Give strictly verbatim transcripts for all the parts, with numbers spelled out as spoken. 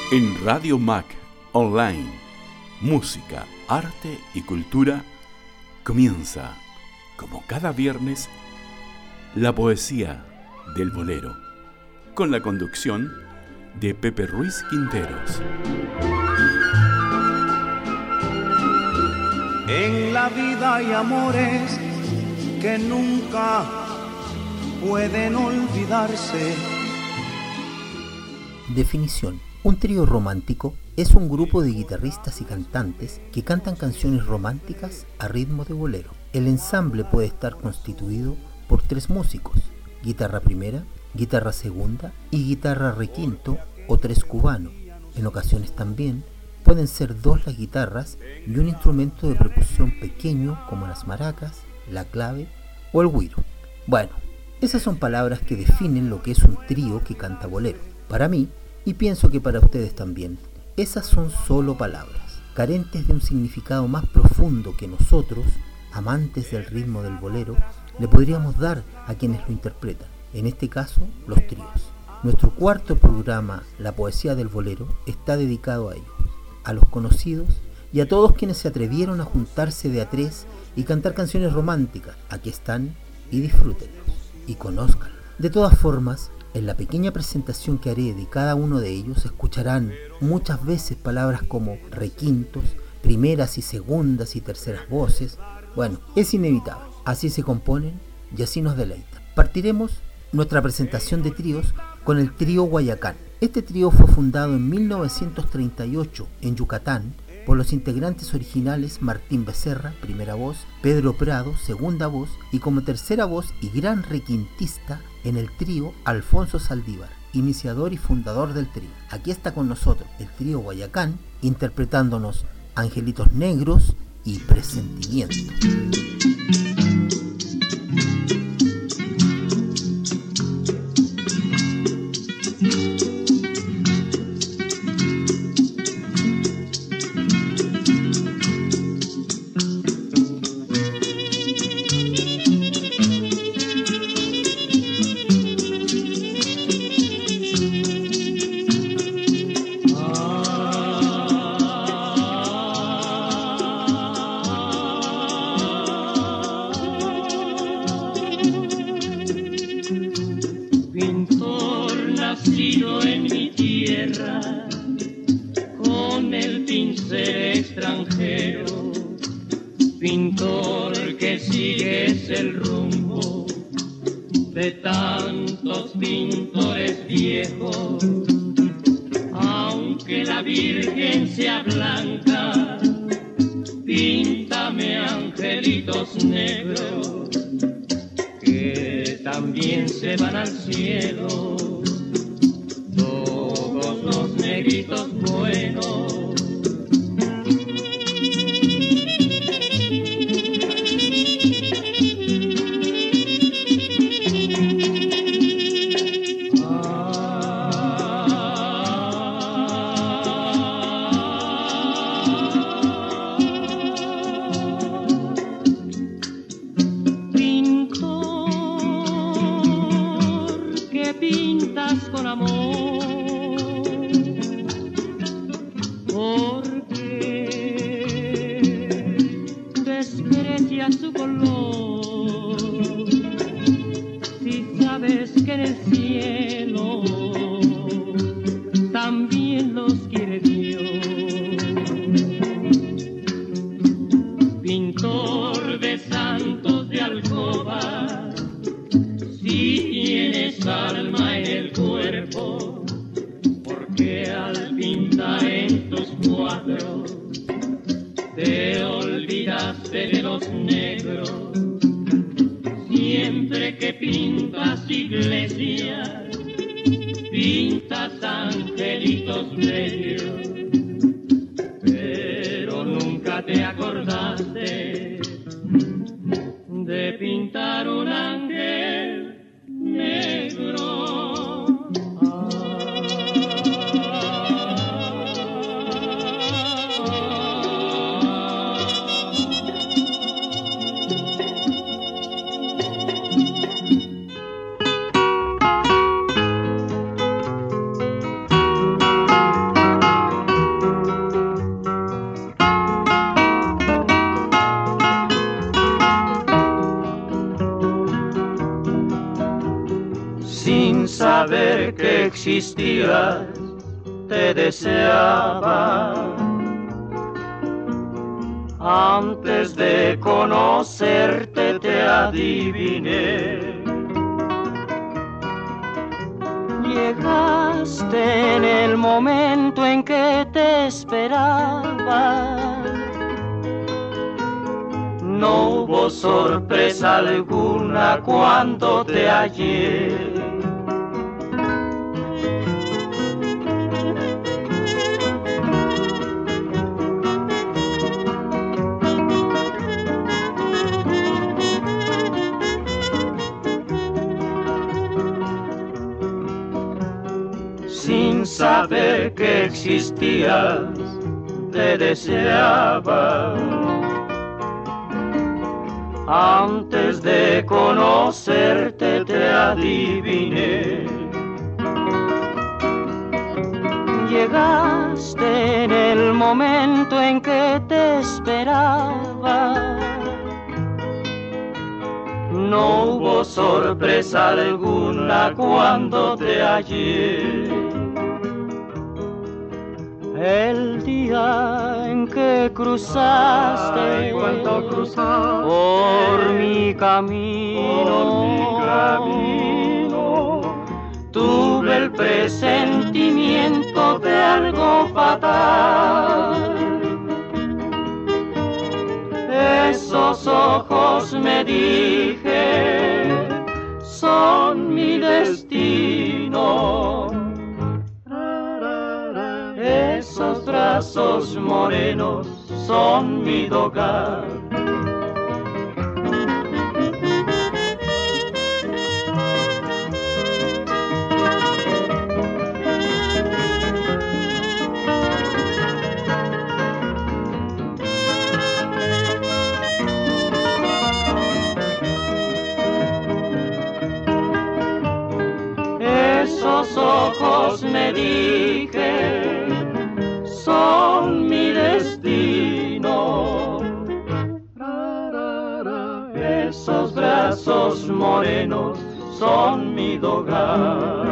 En Radio Mac Online, música, arte y cultura, comienza, como cada viernes, la poesía del bolero, con la conducción de Pepe Ruiz Quinteros. En la vida hay amores que nunca pueden olvidarse. Definición. Un trío romántico es un grupo de guitarristas y cantantes que cantan canciones románticas a ritmo de bolero. El ensamble puede estar constituido por tres músicos: guitarra primera, guitarra segunda y guitarra requinto o tres cubano. En ocasiones también pueden ser dos las guitarras y un instrumento de percusión pequeño como las maracas, la clave o el güiro. Bueno, esas son palabras que definen lo que es un trío que canta bolero. Para mí, y pienso que para ustedes también, esas son solo palabras, carentes de un significado más profundo que nosotros, amantes del ritmo del bolero, le podríamos dar a quienes lo interpretan, en este caso, los tríos. Nuestro cuarto programa, La Poesía del Bolero, está dedicado a ellos, a los conocidos y a todos quienes se atrevieron a juntarse de a tres y cantar canciones románticas. Aquí están y disfrútenlos y conózcanlos. De todas formas, en la pequeña presentación que haré de cada uno de ellos escucharán muchas veces palabras como requintos, primeras y segundas y terceras voces. Bueno, es inevitable. Así se componen y así nos deleitan. Partiremos nuestra presentación de tríos con el trío Guayacán. Este trío fue fundado en mil novecientos treinta y ocho en Yucatán por los integrantes originales Martín Becerra, primera voz, Pedro Prado, segunda voz, y como tercera voz y gran requintista en el trío, Alfonso Saldívar, iniciador y fundador del trío. Aquí está con nosotros el trío Guayacán, interpretándonos Angelitos Negros y Presentimiento. saber que existías, te deseaba. Antes de conocerte te adiviné. Llegaste en el momento en que te esperaba. No hubo sorpresa alguna cuando te hallé. Sin saber que existías, te deseaba. Antes de conocerte te adiviné. Llegaste en el momento en que te esperaba. No hubo sorpresa alguna cuando te hallé. El día en que cruzaste, ay, cruzaste por mi camino, por mi camino, tuve el presentimiento de algo fatal. Esos ojos, me dije, son mi destino. Esos brazos morenos son mi hogar. Esos ojos, me dije, son mi destino. Esos brazos morenos son mi hogar.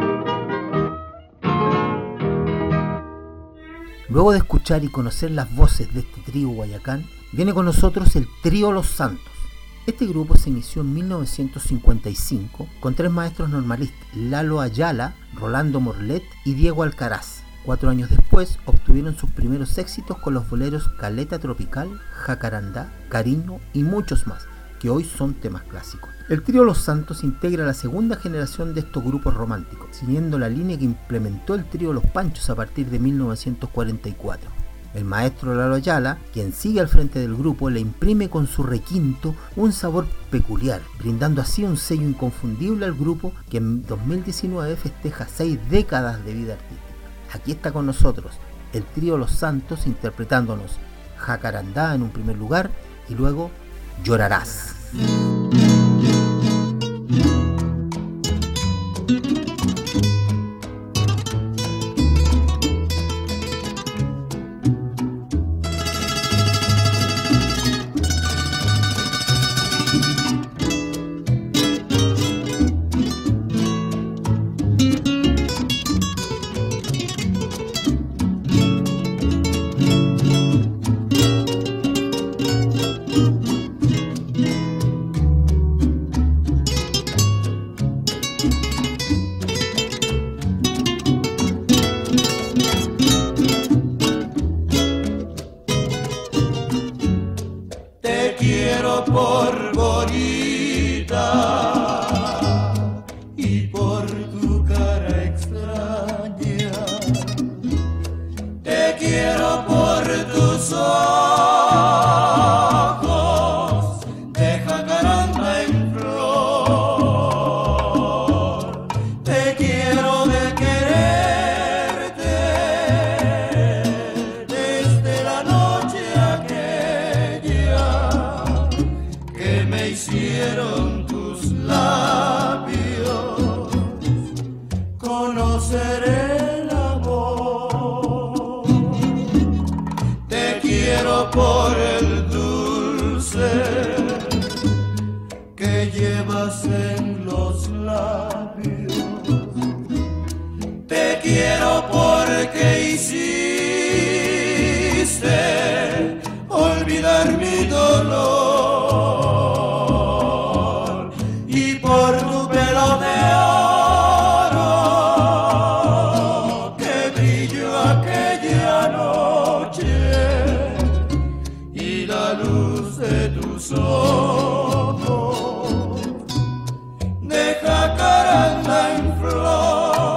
Luego de escuchar y conocer las voces de este trío Guayacán, viene con nosotros el trío Los Santos. Este grupo se inició en mil novecientos cincuenta y cinco con tres maestros normalistas, Lalo Ayala, Rolando Morlet y Diego Alcaraz. Cuatro años después obtuvieron sus primeros éxitos con los boleros Caleta Tropical, Jacarandá, Cariño y muchos más, que hoy son temas clásicos. El trío Los Santos integra la segunda generación de estos grupos románticos, siguiendo la línea que implementó el trío Los Panchos a partir de mil novecientos cuarenta y cuatro. El maestro Lalo Ayala, quien sigue al frente del grupo, le imprime con su requinto un sabor peculiar, brindando así un sello inconfundible al grupo que en dos mil diecinueve festeja seis décadas de vida artística. Aquí está con nosotros el trío Los Santos interpretándonos Jacarandá en un primer lugar y luego Llorarás. en los labios. Te quiero porque hiciste olvidar mi dolor, y por tu pelo de oro que brilló aquella noche, y la luz de tus ojos de jacaranda en flor.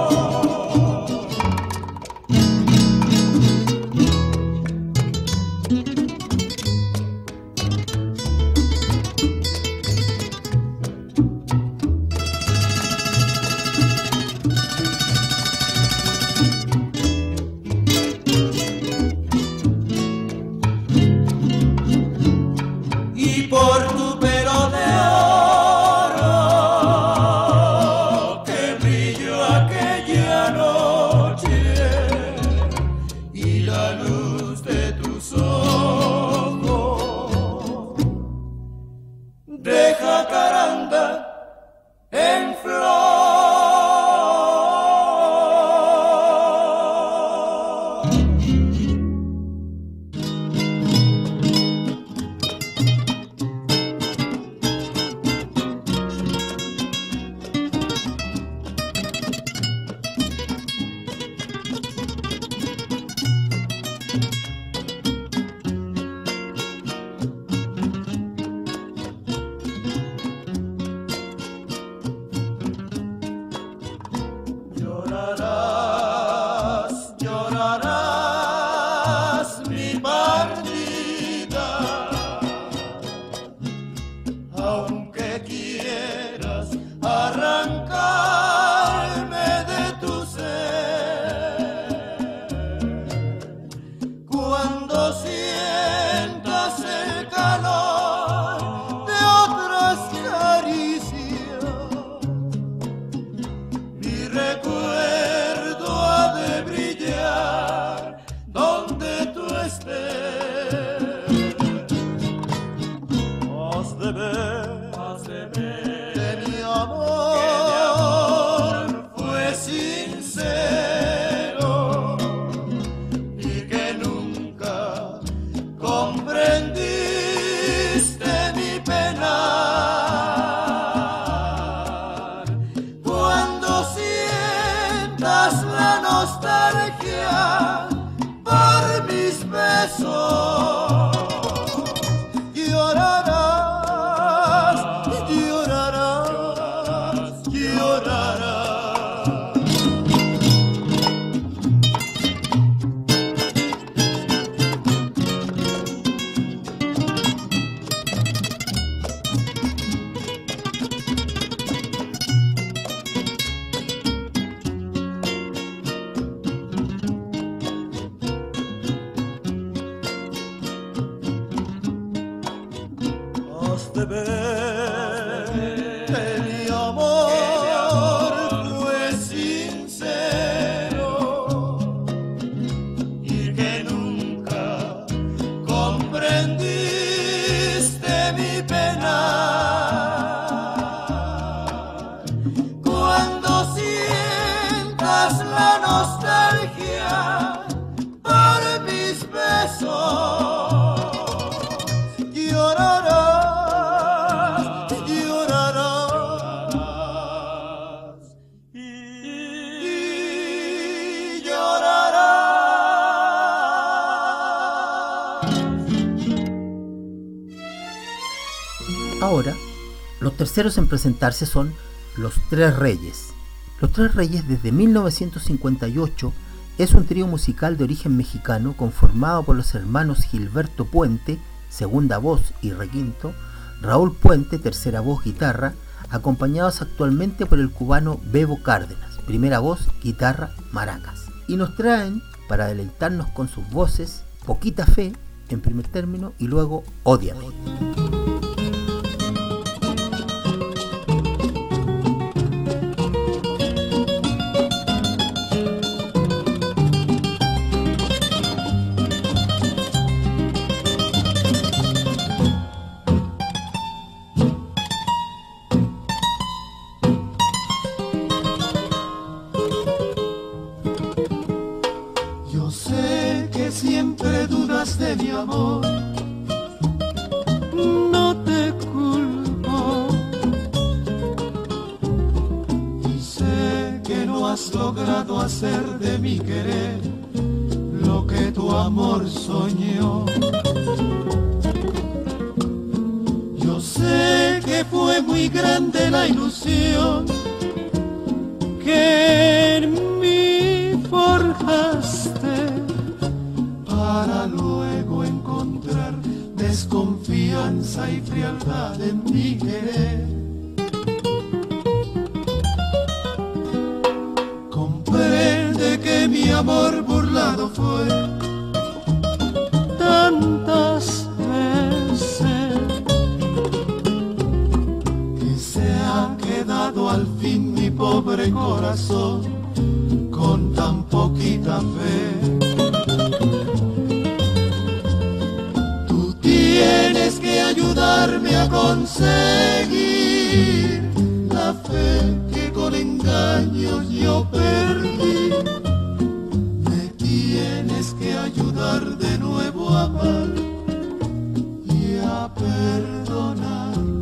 Ahora, los terceros en presentarse son Los Tres Reyes. Los Tres Reyes desde mil novecientos cincuenta y ocho es un trío musical de origen mexicano conformado por los hermanos Gilberto Puente, segunda voz y requinto, Raúl Puente, tercera voz, guitarra, acompañados actualmente por el cubano Bebo Cárdenas, primera voz, guitarra, maracas. Y nos traen, para deleitarnos con sus voces, Poquita Fe en primer término y luego Ódiame. amor. No te culpo y sé que no has logrado hacer de mi querer lo que tu amor soñó. Yo sé que fue muy grande la ilusión que en mí forjaste para luego encontrar desconfianza y frialdad en mi querer. Comprende que mi amor burlado fue tantas veces que se ha quedado al fin mi pobre corazón con tan poquita fe. Tú tienes que ayudarme a conseguir la fe que con engaños yo perdí. Me tienes que ayudar de nuevo a amar y a perdonar.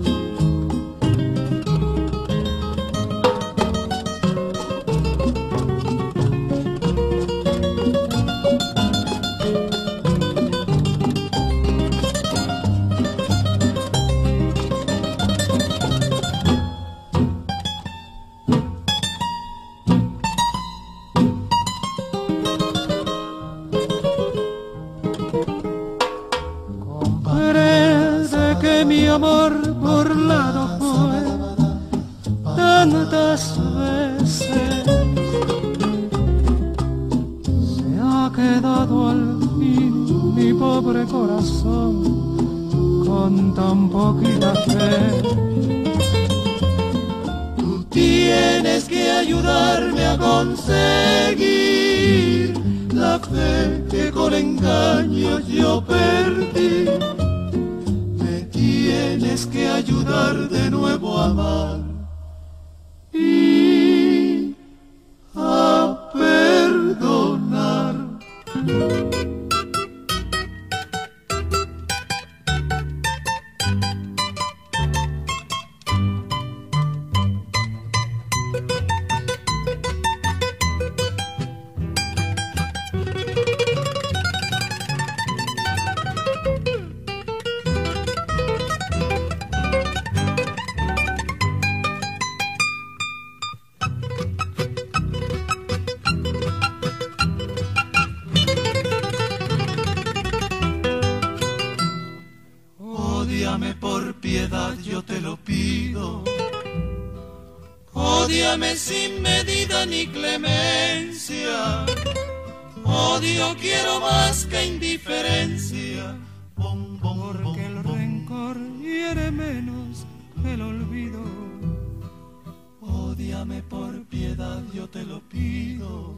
Mi amor burlado fue tantas veces, se ha quedado al fin mi pobre corazón con tan poquita fe. Tú tienes que ayudarme a conseguir la fe que con engaños yo perdí. Tienes que ayudar de nuevo a amar y a perdonar. Ódiame por piedad, yo te lo pido. Ódiame sin medida ni clemencia. Odio quiero más que indiferencia. Bom, bom, porque el rencor hiere menos que el olvido. Ódiame por piedad, yo te lo pido.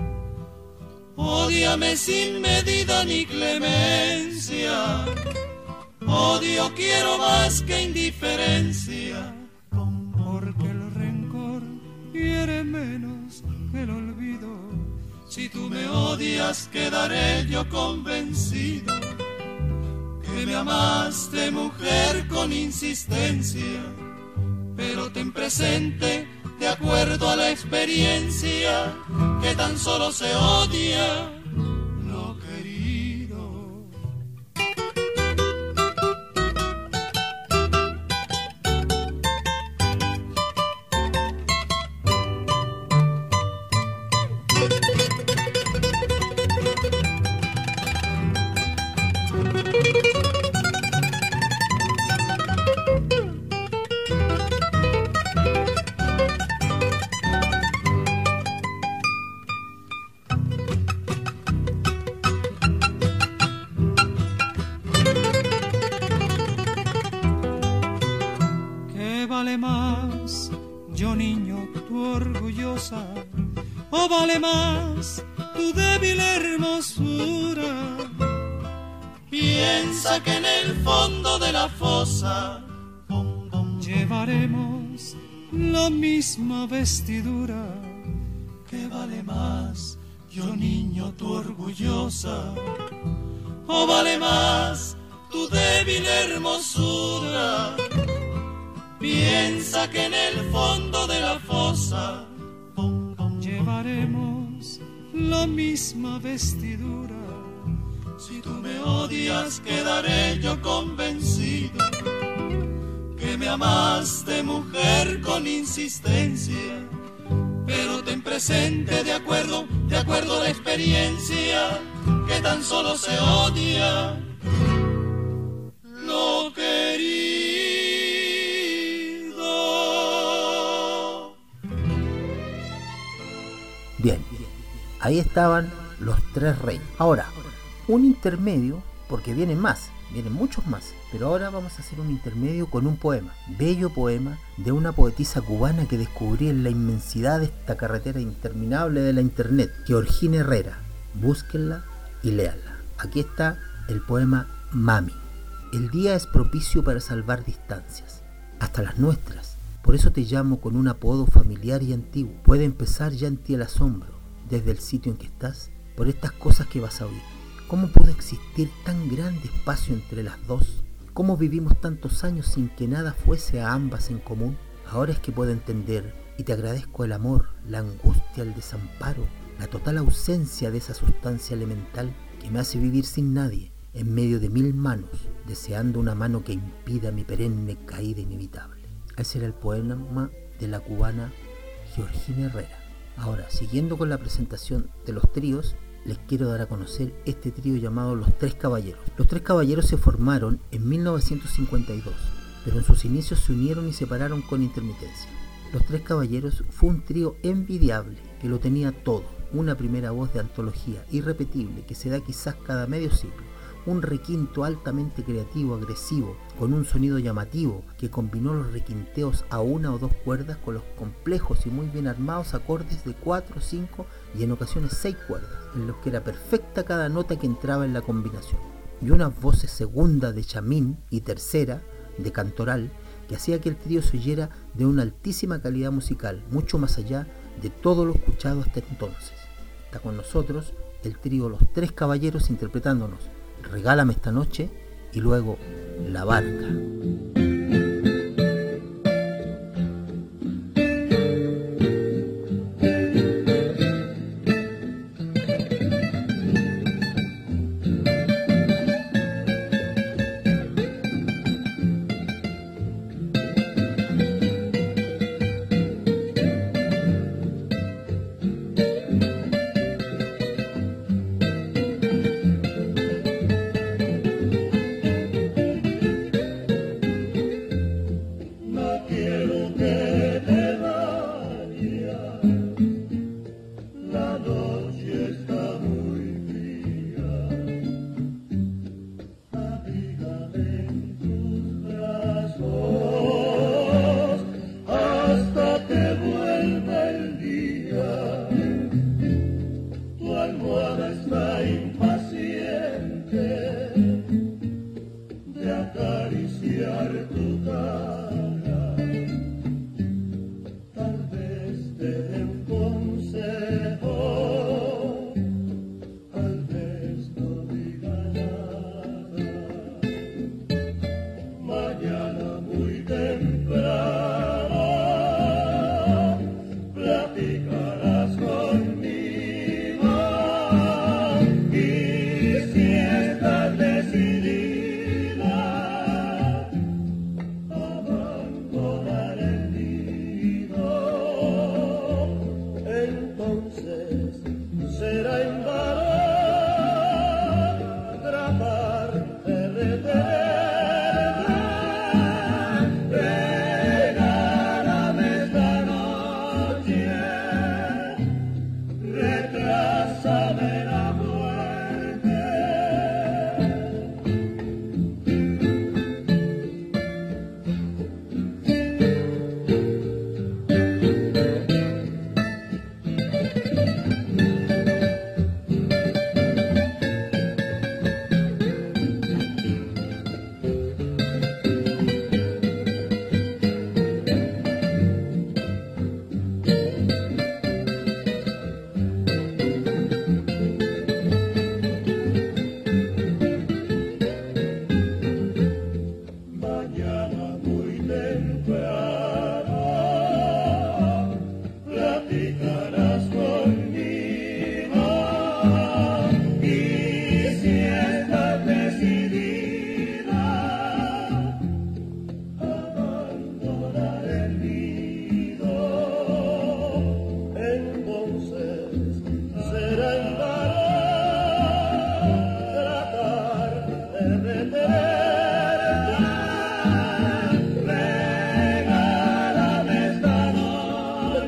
Ódiame sin medida ni clemencia. Odio quiero más que indiferencia, porque el rencor hiere menos que el olvido. Si tú me odias, quedaré yo convencido que me amaste, mujer, con insistencia. Pero ten presente, de acuerdo a la experiencia, que tan solo se odia lo querido. Vale más, yo niño, tu orgullosa, o vale más tu débil hermosura. Piensa que en el fondo de la fosa bom, bom, llevaremos la misma vestidura. ¿Qué vale más, yo niño, tu orgullosa, o vale más tu débil hermosura. Piensa que en el fondo de la fosa llevaremos la misma vestidura. Si tú me odias, quedaré yo convencido que me amaste, mujer, con insistencia. Pero ten presente, de acuerdo, de acuerdo a la experiencia, que tan solo se odia lo querido. Bien, ahí estaban los tres reyes. Ahora, un intermedio, porque vienen más, vienen muchos más, pero ahora vamos a hacer un intermedio con un poema, bello poema de una poetisa cubana que descubrí en la inmensidad de esta carretera interminable de la internet, Georgina Herrera. Búsquenla y léanla. Aquí está el poema Mami. El día es propicio para salvar distancias, hasta las nuestras. Por eso te llamo con un apodo familiar y antiguo. Puede empezar ya en ti el asombro, desde el sitio en que estás, por estas cosas que vas a oír. ¿Cómo pudo existir tan grande espacio entre las dos? ¿Cómo vivimos tantos años sin que nada fuese a ambas en común? Ahora es que puedo entender y te agradezco el amor, la angustia, el desamparo, la total ausencia de esa sustancia elemental que me hace vivir sin nadie, en medio de mil manos, deseando una mano que impida mi perenne caída inevitable. Ese era el poema de la cubana Georgina Herrera. Ahora, siguiendo con la presentación de los tríos, les quiero dar a conocer este trío llamado Los Tres Caballeros. Los Tres Caballeros se formaron en mil novecientos cincuenta y dos, pero en sus inicios se unieron y separaron con intermitencia. Los Tres Caballeros fue un trío envidiable que lo tenía todo: una primera voz de antología irrepetible que se da quizás cada medio siglo, un requinto altamente creativo, agresivo, con un sonido llamativo que combinó los requinteos a una o dos cuerdas con los complejos y muy bien armados acordes de cuatro, cinco y en ocasiones seis cuerdas, en los que era perfecta cada nota que entraba en la combinación, y unas voces segunda de chamín y tercera de cantoral que hacía que el trío se oyera de una altísima calidad musical, mucho más allá de todo lo escuchado hasta entonces. Está con nosotros el trío Los Tres Caballeros interpretándonos Regálame esta noche y luego La Barca.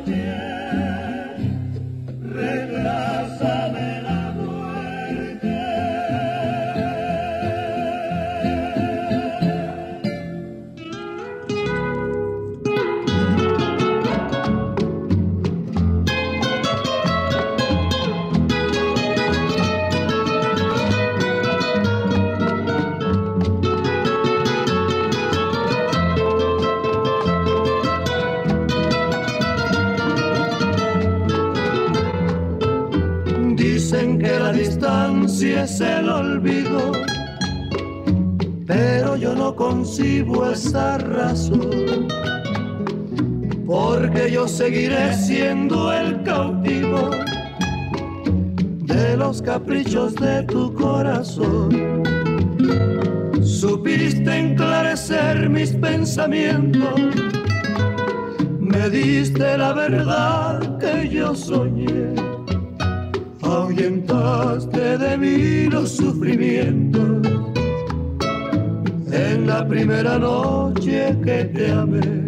Es el olvido, pero yo no concibo esa razón, porque yo seguiré siendo el cautivo de los caprichos de tu corazón. Supiste enclarecer mis pensamientos, me diste la verdad que yo soñé. Ahuyentaste de mí los sufrimientos en la primera noche que te amé.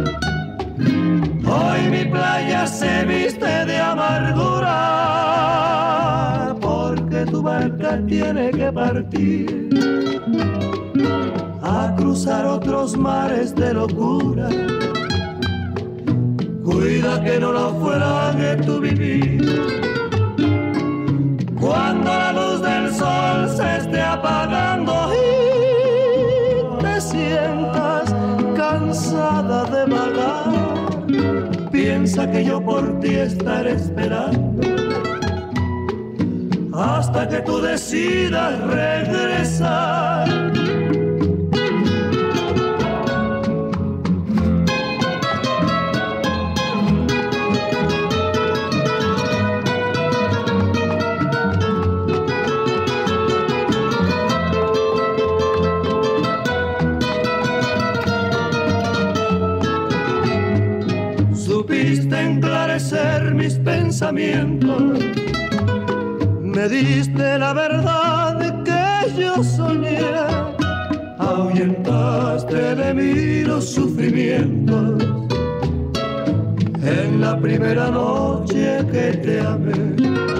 Hoy mi playa se viste de amargura porque tu barca tiene que partir a cruzar otros mares de locura. Cuida que no naufrague tu vivir. Cuando la luz del sol se esté apagando y te sientas cansada de vagar, piensa que yo por ti estaré esperando hasta que tú decidas regresar. Enclarecer mis pensamientos, me diste la verdad que yo soñé, ahuyentaste de mí los sufrimientos en la primera noche que te amé.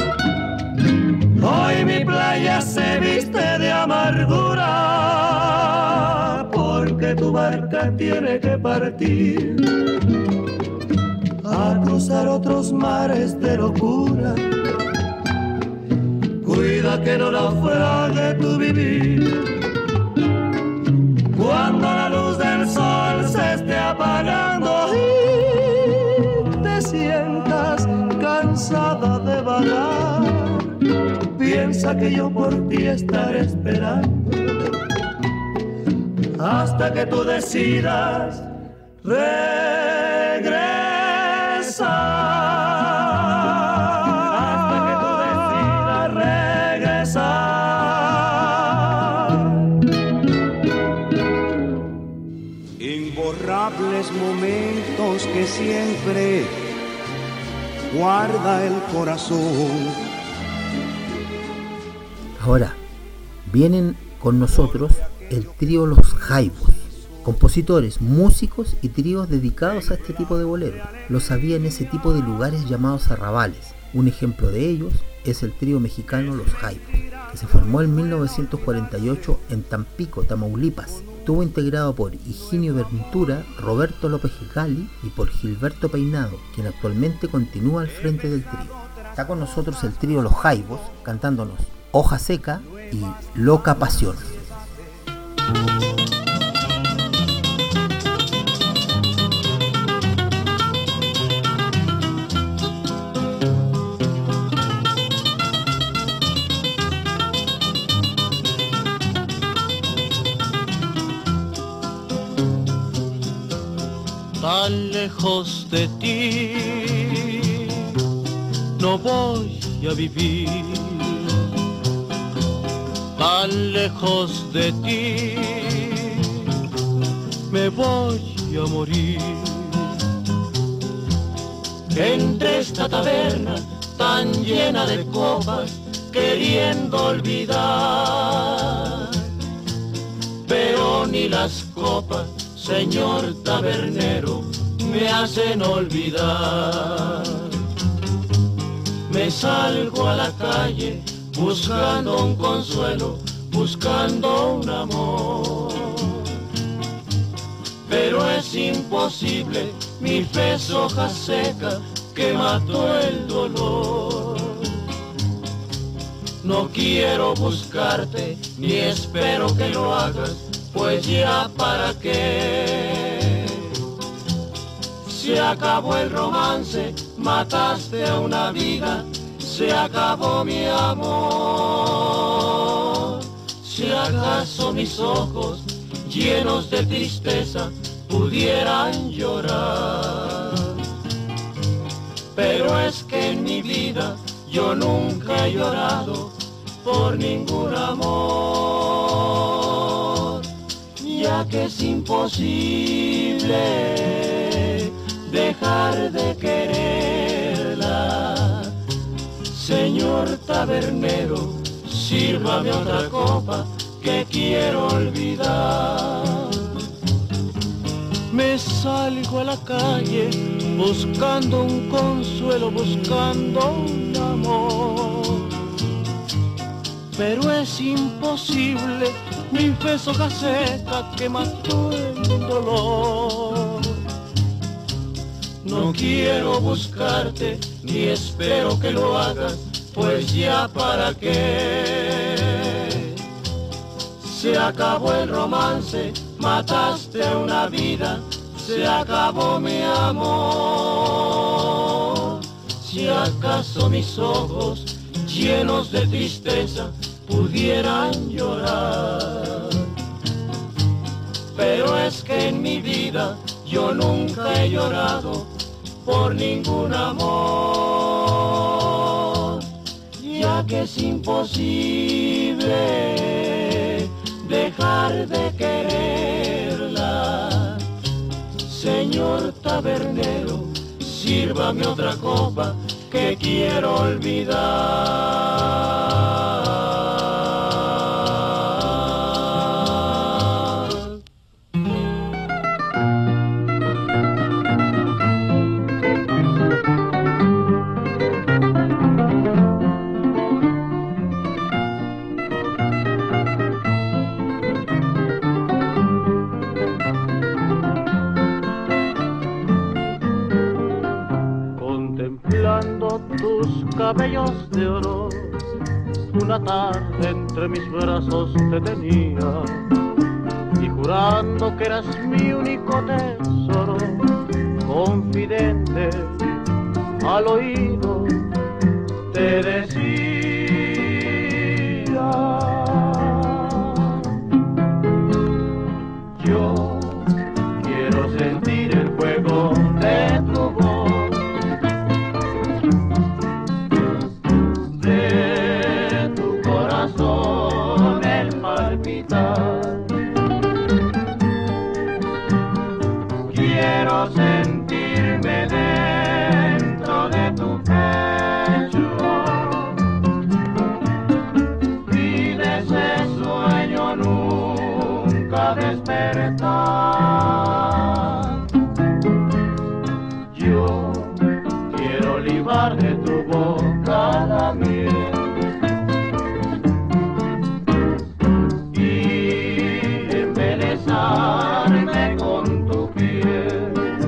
Hoy mi playa se viste de amargura porque tu barca tiene que partir a cruzar otros mares de locura. Cuida que no naufrague tu vivir. Cuando la luz del sol se esté apagando y te sientas cansada de vagar, piensa que yo por ti estaré esperando hasta que tú decidas regresar. Hasta que tú decidas regresar. Imborrables momentos que siempre guarda el corazón. Ahora vienen con nosotros el trío Los Jaivos, compositores, músicos y tríos dedicados a este tipo de boleros. Los había en ese tipo de lugares llamados arrabales. Un ejemplo de ellos es el trío mexicano Los Jaivos, que se formó en mil novecientos cuarenta y ocho en Tampico, Tamaulipas. Estuvo integrado por Higinio Ventura, Roberto López Gali y por Gilberto Peinado, quien actualmente continúa al frente del trío. Está con nosotros el trío Los Jaivos, cantándonos Hoja Seca y Loca Pasión. Tan lejos de ti no voy a vivir, tan lejos de ti me voy a morir. Entre esta taberna tan llena de copas, queriendo olvidar, pero ni las copas, señor tabernero, me hacen olvidar. Me salgo a la calle buscando un consuelo, buscando un amor. Pero es imposible, mi fe es hoja seca que mató el dolor. No quiero buscarte, ni espero que lo hagas, pues ya para qué. Se acabó el romance, mataste a una vida, se acabó mi amor. Si acaso mis ojos, llenos de tristeza, pudieran llorar. Pero es que en mi vida yo nunca he llorado por ningún amor, ya que es imposible dejar de quererla. Señor tabernero, sírvame otra copa que quiero olvidar. Me salgo a la calle buscando un consuelo, buscando un amor. Pero es imposible, mi fe es hoja seca que mató el dolor. No quiero buscarte, ni espero que lo hagas, pues ya para qué. Se acabó el romance, mataste una vida, se acabó mi amor. Si acaso mis ojos, llenos de tristeza, pudieran llorar. Pero es que en mi vida yo nunca he llorado por ningún amor, ya que es imposible dejar de quererla. Señor tabernero, sírvame otra copa que quiero olvidar. Tus cabellos de oro, una tarde entre mis brazos te tenía, y jurando que eras mi único tesoro, confidente al oído te decía: yo quiero sentir el fuego de tu voz, quiero sentirme dentro de tu pecho y de ese sueño nunca despertar. Yo quiero libar de tu boca la miel con tu piel,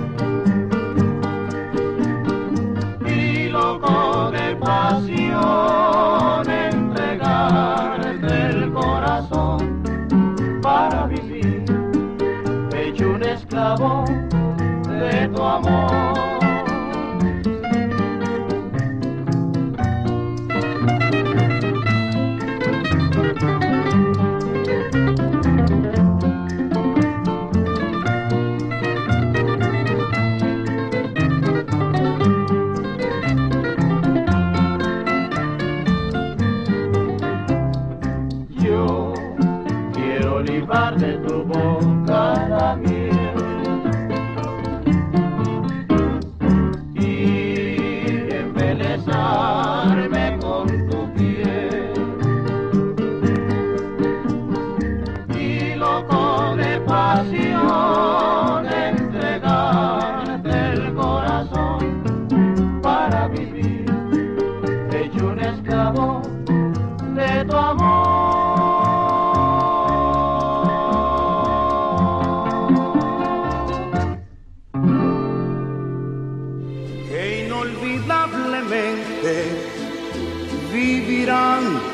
y loco de pasión entregarte el corazón para vivir, hecho un esclavo de tu amor. indudablemente vivirán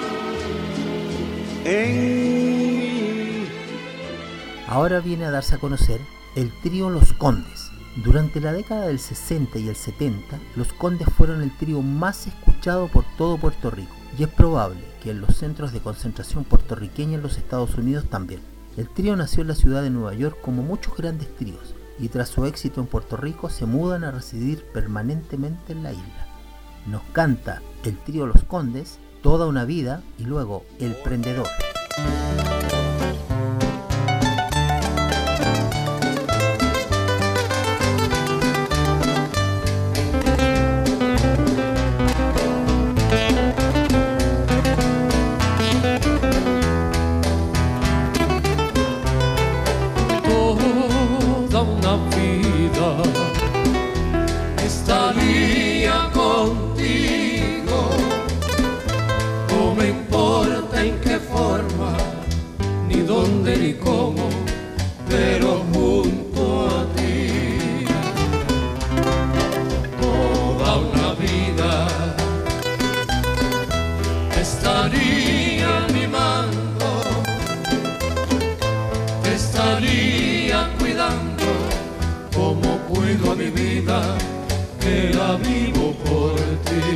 en mí. Ahora viene a darse a conocer el trío Los Condes. Durante la década del sesenta y el setenta, Los Condes fueron el trío más escuchado por todo Puerto Rico, y es probable que en los centros de concentración puertorriqueña en los Estados Unidos también. El trío nació en la ciudad de Nueva York como muchos grandes tríos, y tras su éxito en Puerto Rico se mudan a residir permanentemente en la isla. Nos canta el trío Los Condes, Toda una vida, y luego El Prendedor. Toda una vida estaría contigo, no me importa en qué forma, ni dónde ni cómo, pero junto a ti. Toda una vida estaría mimando, te estaría cuidando como cuido a mi vida, que la vivo por ti.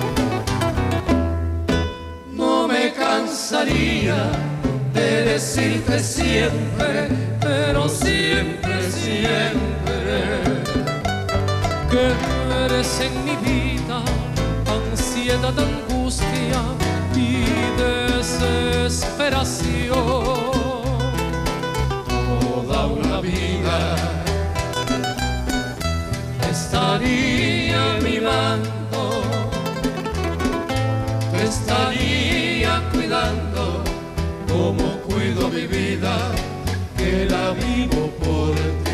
No me cansaría de decirte siempre, pero siempre, siempre, que eres en mi vida ansiedad, angustia y desesperación. Toda una vida estaría mimando, te estaría cuidando como cuido mi vida, que la vivo por ti.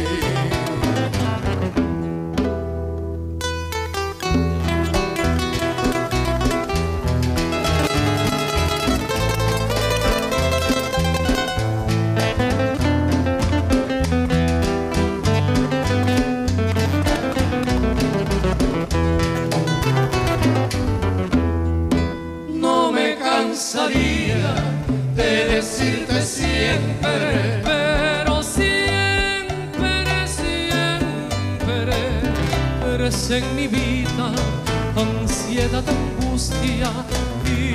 Cansaría de decirte siempre, pero siempre, siempre eres en mi vida ansiedad, angustia y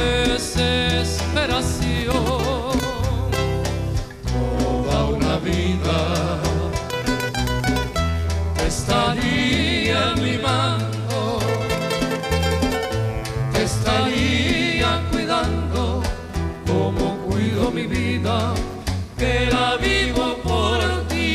desesperación. Toda una vida te estaría mimando, te estaría cuidando como cuido mi vida, que la vivo por ti.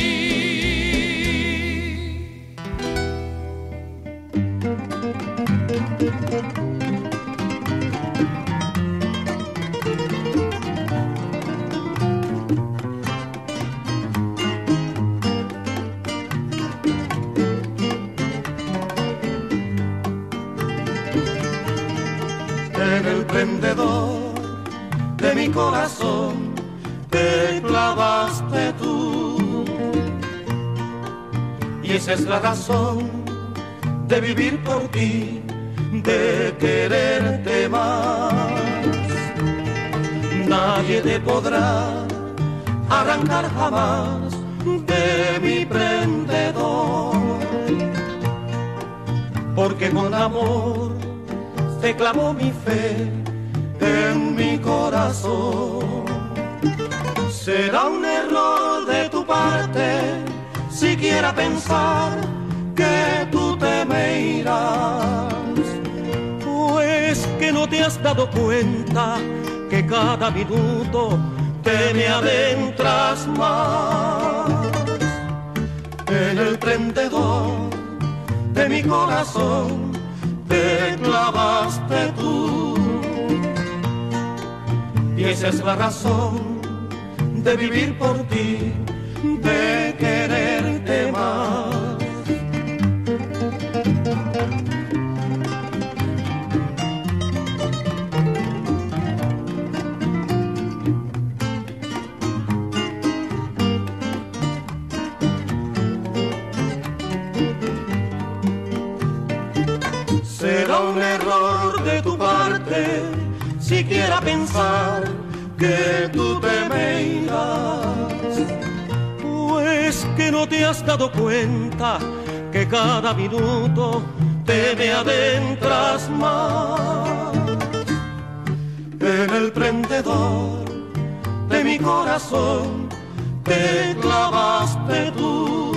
En el prendedor de mi corazón te clavaste tú, y esa es la razón de vivir por ti, de quererte más. Nadie te podrá arrancar jamás de mi prendedor, porque con amor te clavó mi fe en mi corazón. Será un error de tu parte siquiera pensar que tú te me irás, pues que no te has dado cuenta que cada minuto te me adentras más en el prendedor de mi corazón. Te clavaste tú, y esa es la razón de vivir por ti, de quererte más. un error de tu parte siquiera pensar que tú te me irás. Pues que no te has dado cuenta que cada minuto te me adentras más en el prendedor de mi corazón. Te clavaste tú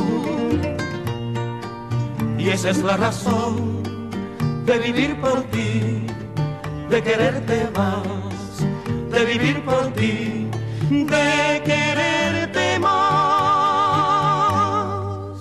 y esa es la razón de vivir por ti, de quererte más, de vivir por ti, de quererte más.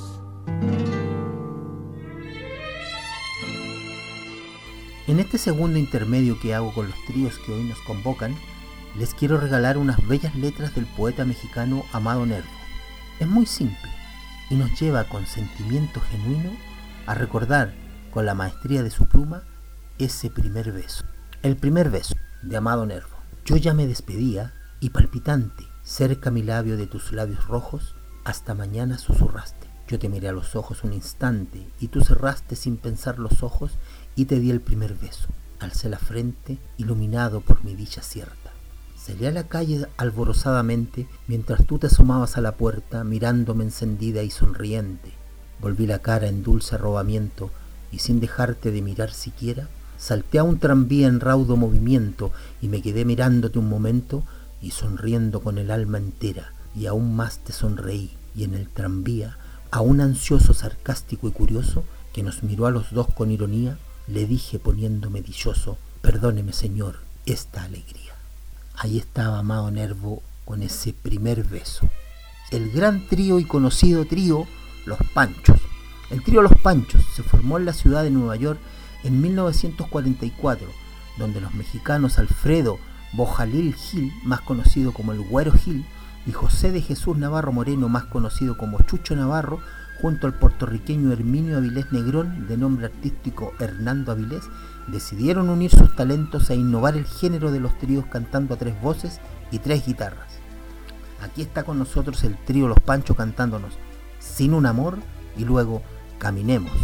En este segundo intermedio que hago con los tríos que hoy nos convocan, les quiero regalar unas bellas letras del poeta mexicano Amado Nervo. Es muy simple y nos lleva con sentimiento genuino a recordar con la maestría de su pluma ese primer beso. El primer beso de Amado Nervo. Yo ya me despedía y palpitante, cerca mi labio de tus labios rojos, hasta mañana susurraste. Yo te miré a los ojos un instante y tú cerraste sin pensar los ojos y te di el primer beso. Alcé la frente iluminado por mi dicha cierta. Salí a la calle alborozadamente mientras tú te asomabas a la puerta mirándome encendida y sonriente. Volví la cara en dulce arrobamiento y sin dejarte de mirar siquiera, salté a un tranvía en raudo movimiento y me quedé mirándote un momento y sonriendo con el alma entera, y aún más te sonreí, y en el tranvía, a un ansioso, sarcástico y curioso que nos miró a los dos con ironía, le dije poniéndome dichoso: perdóneme señor esta alegría. Ahí estaba Amado Nervo con ese primer beso. El gran trío y conocido trío Los Panchos. El trío Los Panchos se formó en la ciudad de Nueva York en mil novecientos cuarenta y cuatro, donde los mexicanos Alfredo Bojalil Gil, más conocido como el Güero Gil, y José de Jesús Navarro Moreno, más conocido como Chucho Navarro, junto al puertorriqueño Herminio Avilés Negrón, de nombre artístico Hernando Avilés, decidieron unir sus talentos e innovar el género de los tríos cantando a tres voces y tres guitarras. Aquí está con nosotros el trío Los Panchos cantándonos Sin un amor y luego Caminemos.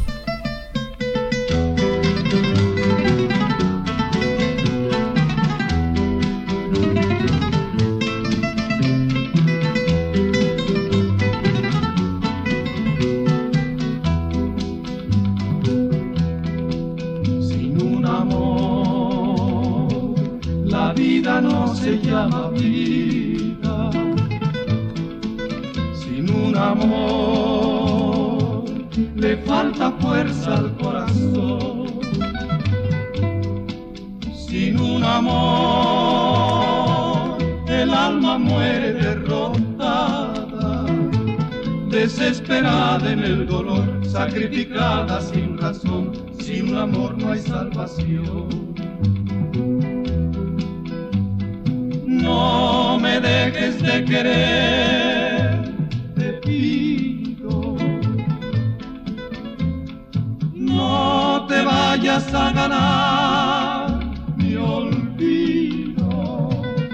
No se llama vida sin un amor, le falta fuerza al corazón. Sin un amor el alma muere derrotada, desesperada en el dolor, sacrificada sin razón. Sin un amor no hay salvación. No me dejes de querer, te pido. No te vayas a ganar mi olvido.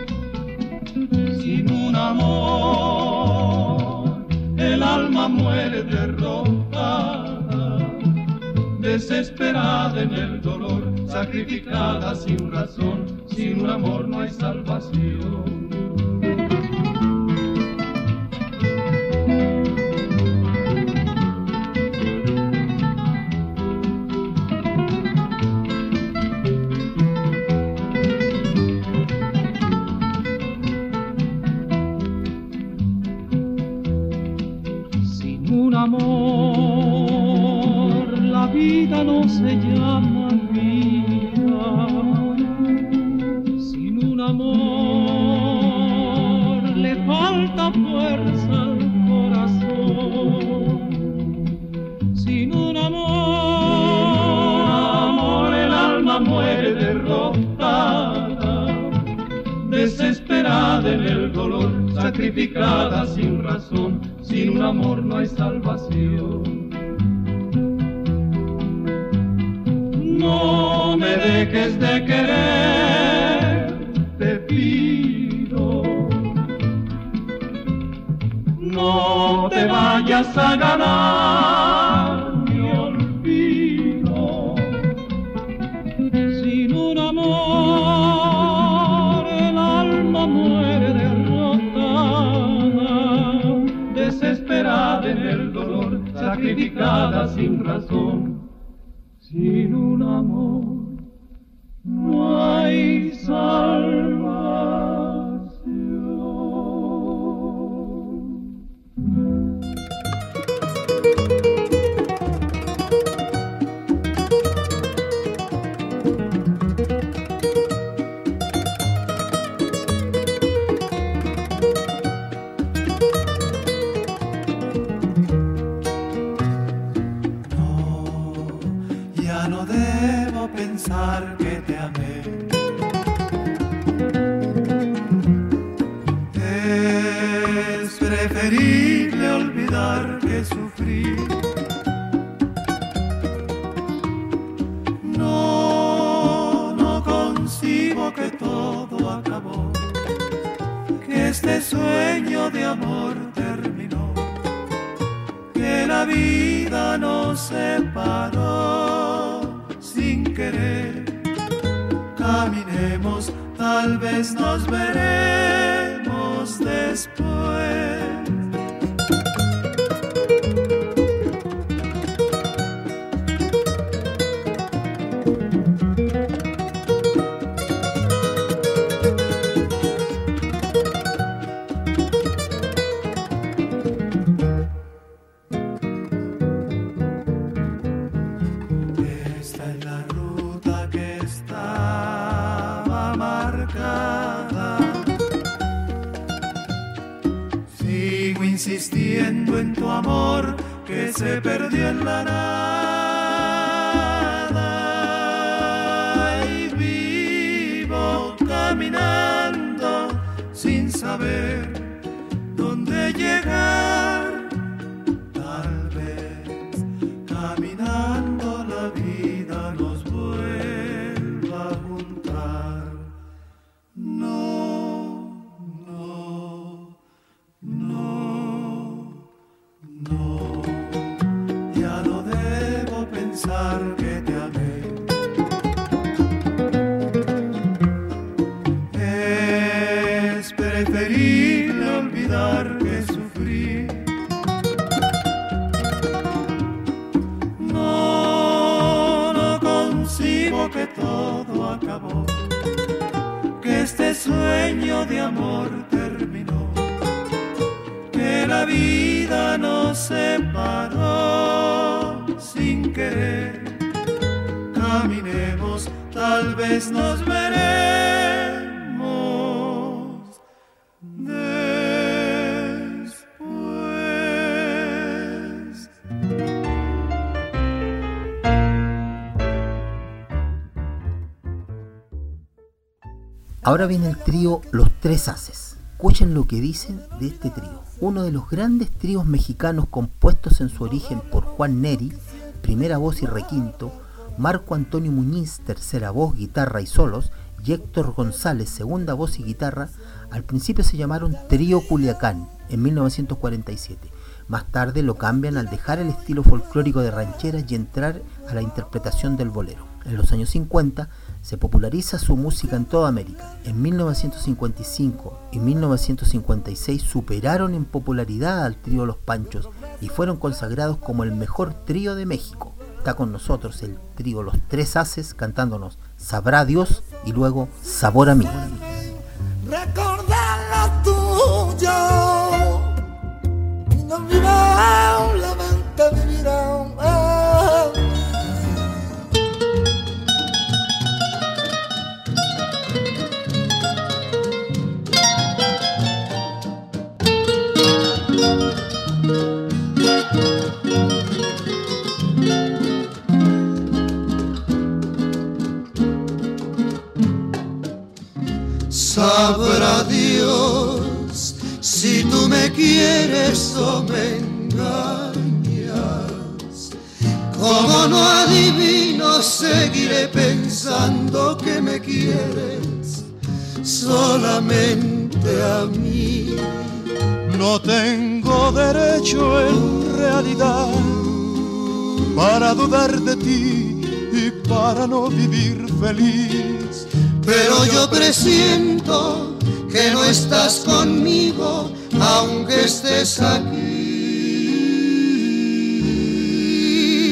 Sin un amor el alma muere derrotada, desesperada en el dolor, sacrificada sin razón. Sin un amor no hay salvación. Sin un amor la vida no se llama vida. Amor le falta fuerza al corazón. Sin un amor, amor el alma muere derrotada, desesperada en el dolor, sacrificada sin razón. Sin un amor no hay salvación. No me dejes de querer, te pido. No te vayas a ganar mi olvido. vida sin razón, sin un amor no hay salvación. Pensar que te amé, es preferible olvidar que sufrir. No, no concibo que todo acabó, que este sueño de amor terminó, que la vida nos separó sin querer. Caminemos, tal vez nos veremos después. Insistiendo en tu amor que se perdió en la nada, y vivo caminando sin saber dónde llegar. Tal vez caminando la vida nos vuelva a juntar. No, no, no. No, ya no debo pensar que te amé. Es preferible olvidar que sufrí. No, no concibo que todo acabó, que este sueño de amor terminó, que la vida nos separó sin querer. Caminemos, tal vez nos veremos después. Ahora viene el trío Los Tres Haces. Escuchen lo que dicen de este trío. Uno de los grandes tríos mexicanos compuestos en su origen por Juan Neri, primera voz y requinto, Marco Antonio Muñiz, tercera voz, guitarra y solos, y Héctor González, segunda voz y guitarra. Al principio se llamaron Trío Culiacán en mil novecientos cuarenta y siete. Más tarde lo cambian al dejar el estilo folclórico de rancheras y entrar a la interpretación del bolero. En los años cincuenta se populariza su música en toda América. En mil novecientos cincuenta y cinco y mil novecientos cincuenta y seis superaron en popularidad al trío Los Panchos y fueron consagrados como el mejor trío de México. Está con nosotros el trío Los Tres Haces cantándonos Sabrá Dios y luego Sabor a mí. Recordar lo tuyo, inolvidablemente vivirán. Sabrá Dios si tú me quieres o me engañas. Como no adivino, seguiré pensando que me quieres solamente a mí. No tengo derecho en realidad para dudar de ti y para no vivir feliz. Pero yo presiento que no estás conmigo, aunque estés aquí.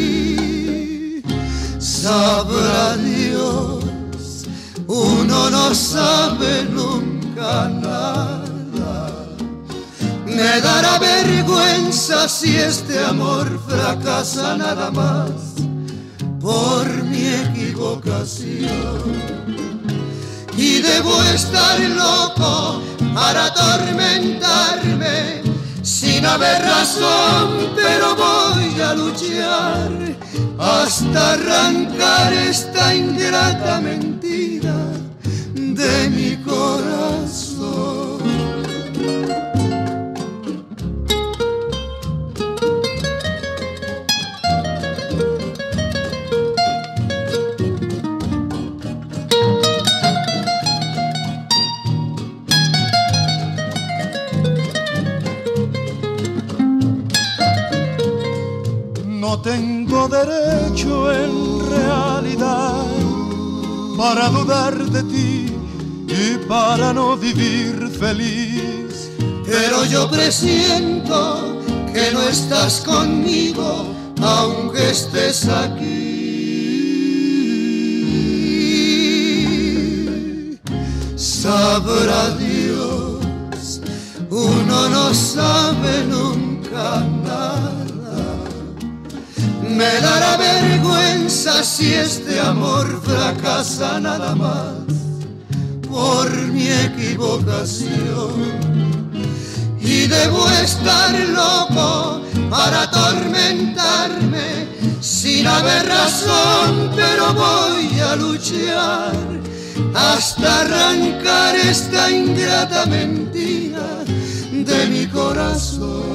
sabrá Dios, uno no sabe nunca nada. Me dará vergüenza si este amor fracasa nada más por mi equivocación. Y debo estar loco para atormentarme sin haber razón, pero voy a luchar hasta arrancar esta ingrata mentira de mi corazón. No tengo derecho en realidad para dudar de ti y para no vivir feliz. Pero yo presiento que no estás conmigo, aunque estés aquí. Sabrá Dios, uno no sabe nunca nada. Me dará vergüenza si este amor fracasa nada más por mi equivocación. Y debo estar loco para atormentarme sin haber razón, pero voy a luchar hasta arrancar esta ingrata mentira de mi corazón.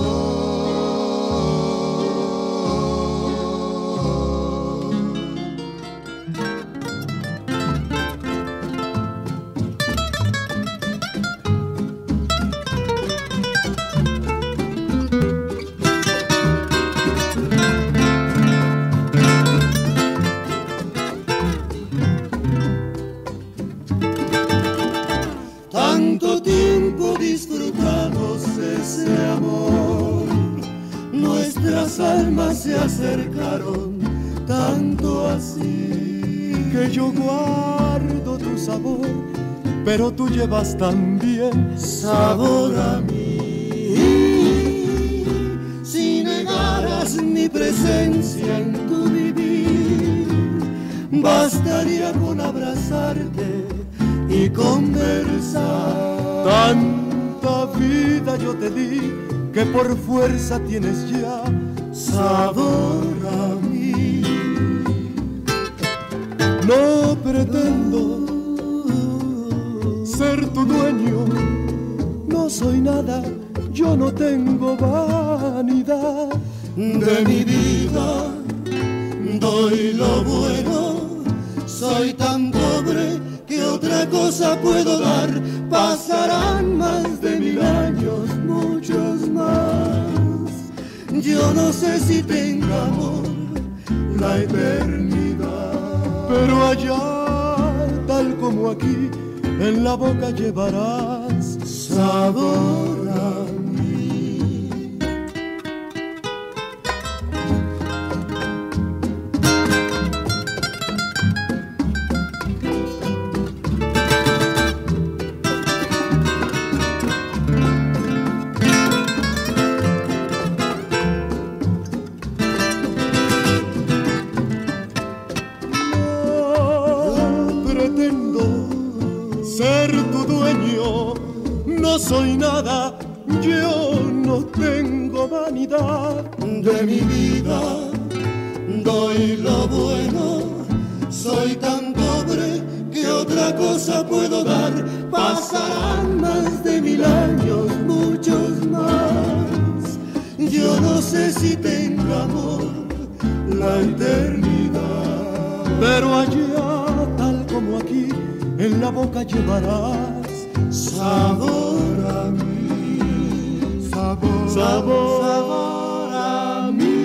Tanto tiempo disfrutamos ese amor, nuestras almas se acercaron tanto así que yo guardo tu sabor, pero tú llevas también sabor a mí. Si negaras mi presencia en tu vivir, bastaría con abrazarte y conversar. Tanta vida yo te di que por fuerza tienes ya sabor a mí. No pretendo ser tu dueño, no soy nada, yo no tengo vanidad. De mi vida doy lo bueno, soy tan pobre que otra cosa puedo dar. Pasarán más de mil años, muchos más. Yo no sé si tenga amor la eternidad, pero allá, tal como aquí, en la boca llevarás sabor a mí. No soy nada, yo no tengo vanidad. De mi vida doy lo bueno, soy tan pobre que otra cosa puedo dar. Pasarán más de mil años, muchos más. Yo no sé si tenga amor la eternidad, pero allá, tal como aquí, en la boca llevarás sabor a mí, sabor, sabor, sabor a mí.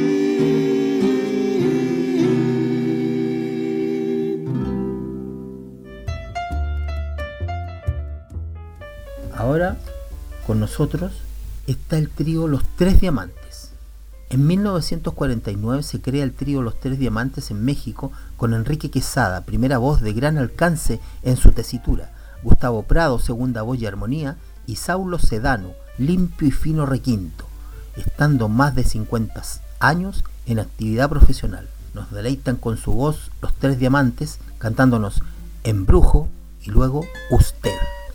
Ahora con nosotros está el trío Los Tres Diamantes, En mil novecientos cuarenta y nueve se crea el trío Los Tres Diamantes en México con Enrique Quesada, primera voz de gran alcance en su tesitura, Gustavo Prado, segunda voz y armonía, y Saulo Sedano, limpio y fino requinto, estando más de cincuenta años en actividad profesional. Nos deleitan con su voz Los Tres Diamantes, cantándonos Embrujo y luego Usted.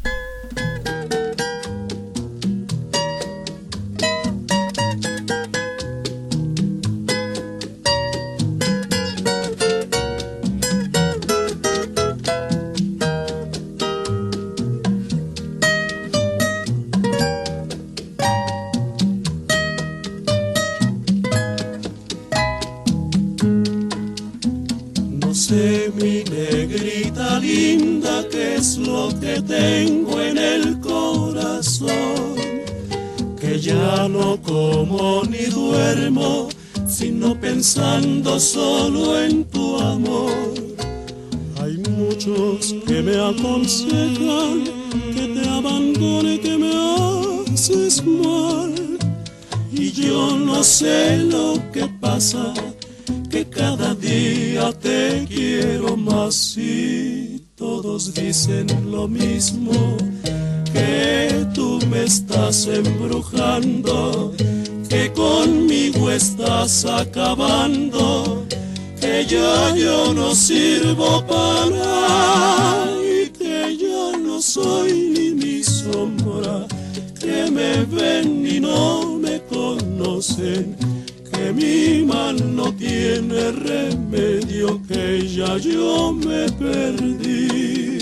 Mi negrita linda, ¿qué es lo que tengo en el corazón? Que ya no como ni duermo, sino pensando solo en tu amor. Hay muchos que me aconsejan que te abandone, que me haces mal, y yo no sé lo que pasa, que cada día te quiero más y todos dicen lo mismo, que tú me estás embrujando, que conmigo estás acabando, que ya yo no sirvo para nada y que ya no soy ni mi sombra, que me ven y no me conocen, que mi mal no tiene remedio, que ya yo me perdí.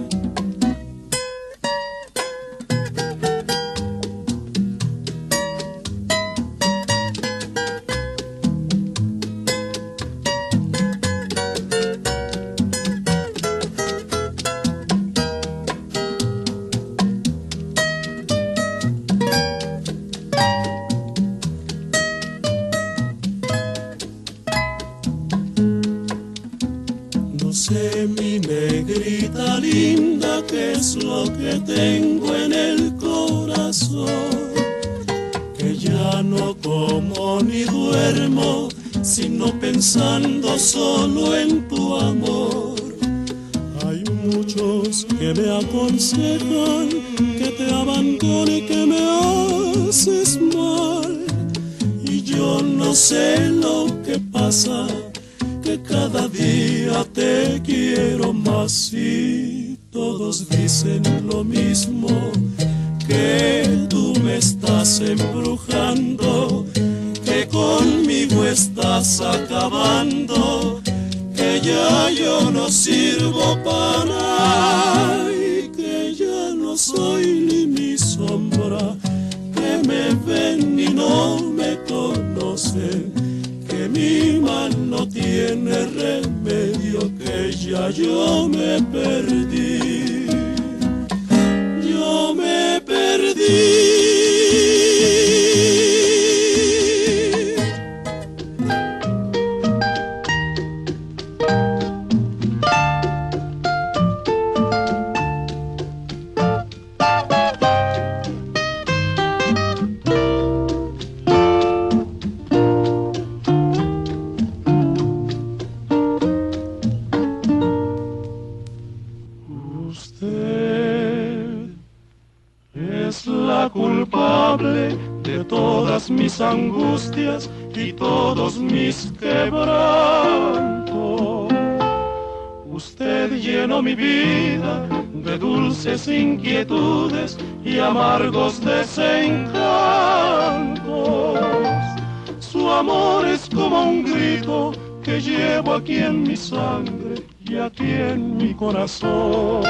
Mi negrita linda, ¿qué es lo que tengo en el corazón? Que ya no como ni duermo, sino pensando solo en tu amor. Hay muchos que me aconsejan que te abandone, que me haces mal, y yo no sé lo que pasa, que cada día te quiero más y todos dicen lo mismo, que tú me estás embrujando, que conmigo estás acabando, que ya yo no sirvo para nada y que ya no soy ni mi sombra, que me ven y no me conocen, que mi mal no tiene remedio, que ya yo me perdí, yo me perdí. Culpable de todas mis angustias y todos mis quebrantos. Usted llenó mi vida de dulces inquietudes y amargos desencantos. Su amor es como un grito que llevo aquí en mi sangre y aquí en mi corazón.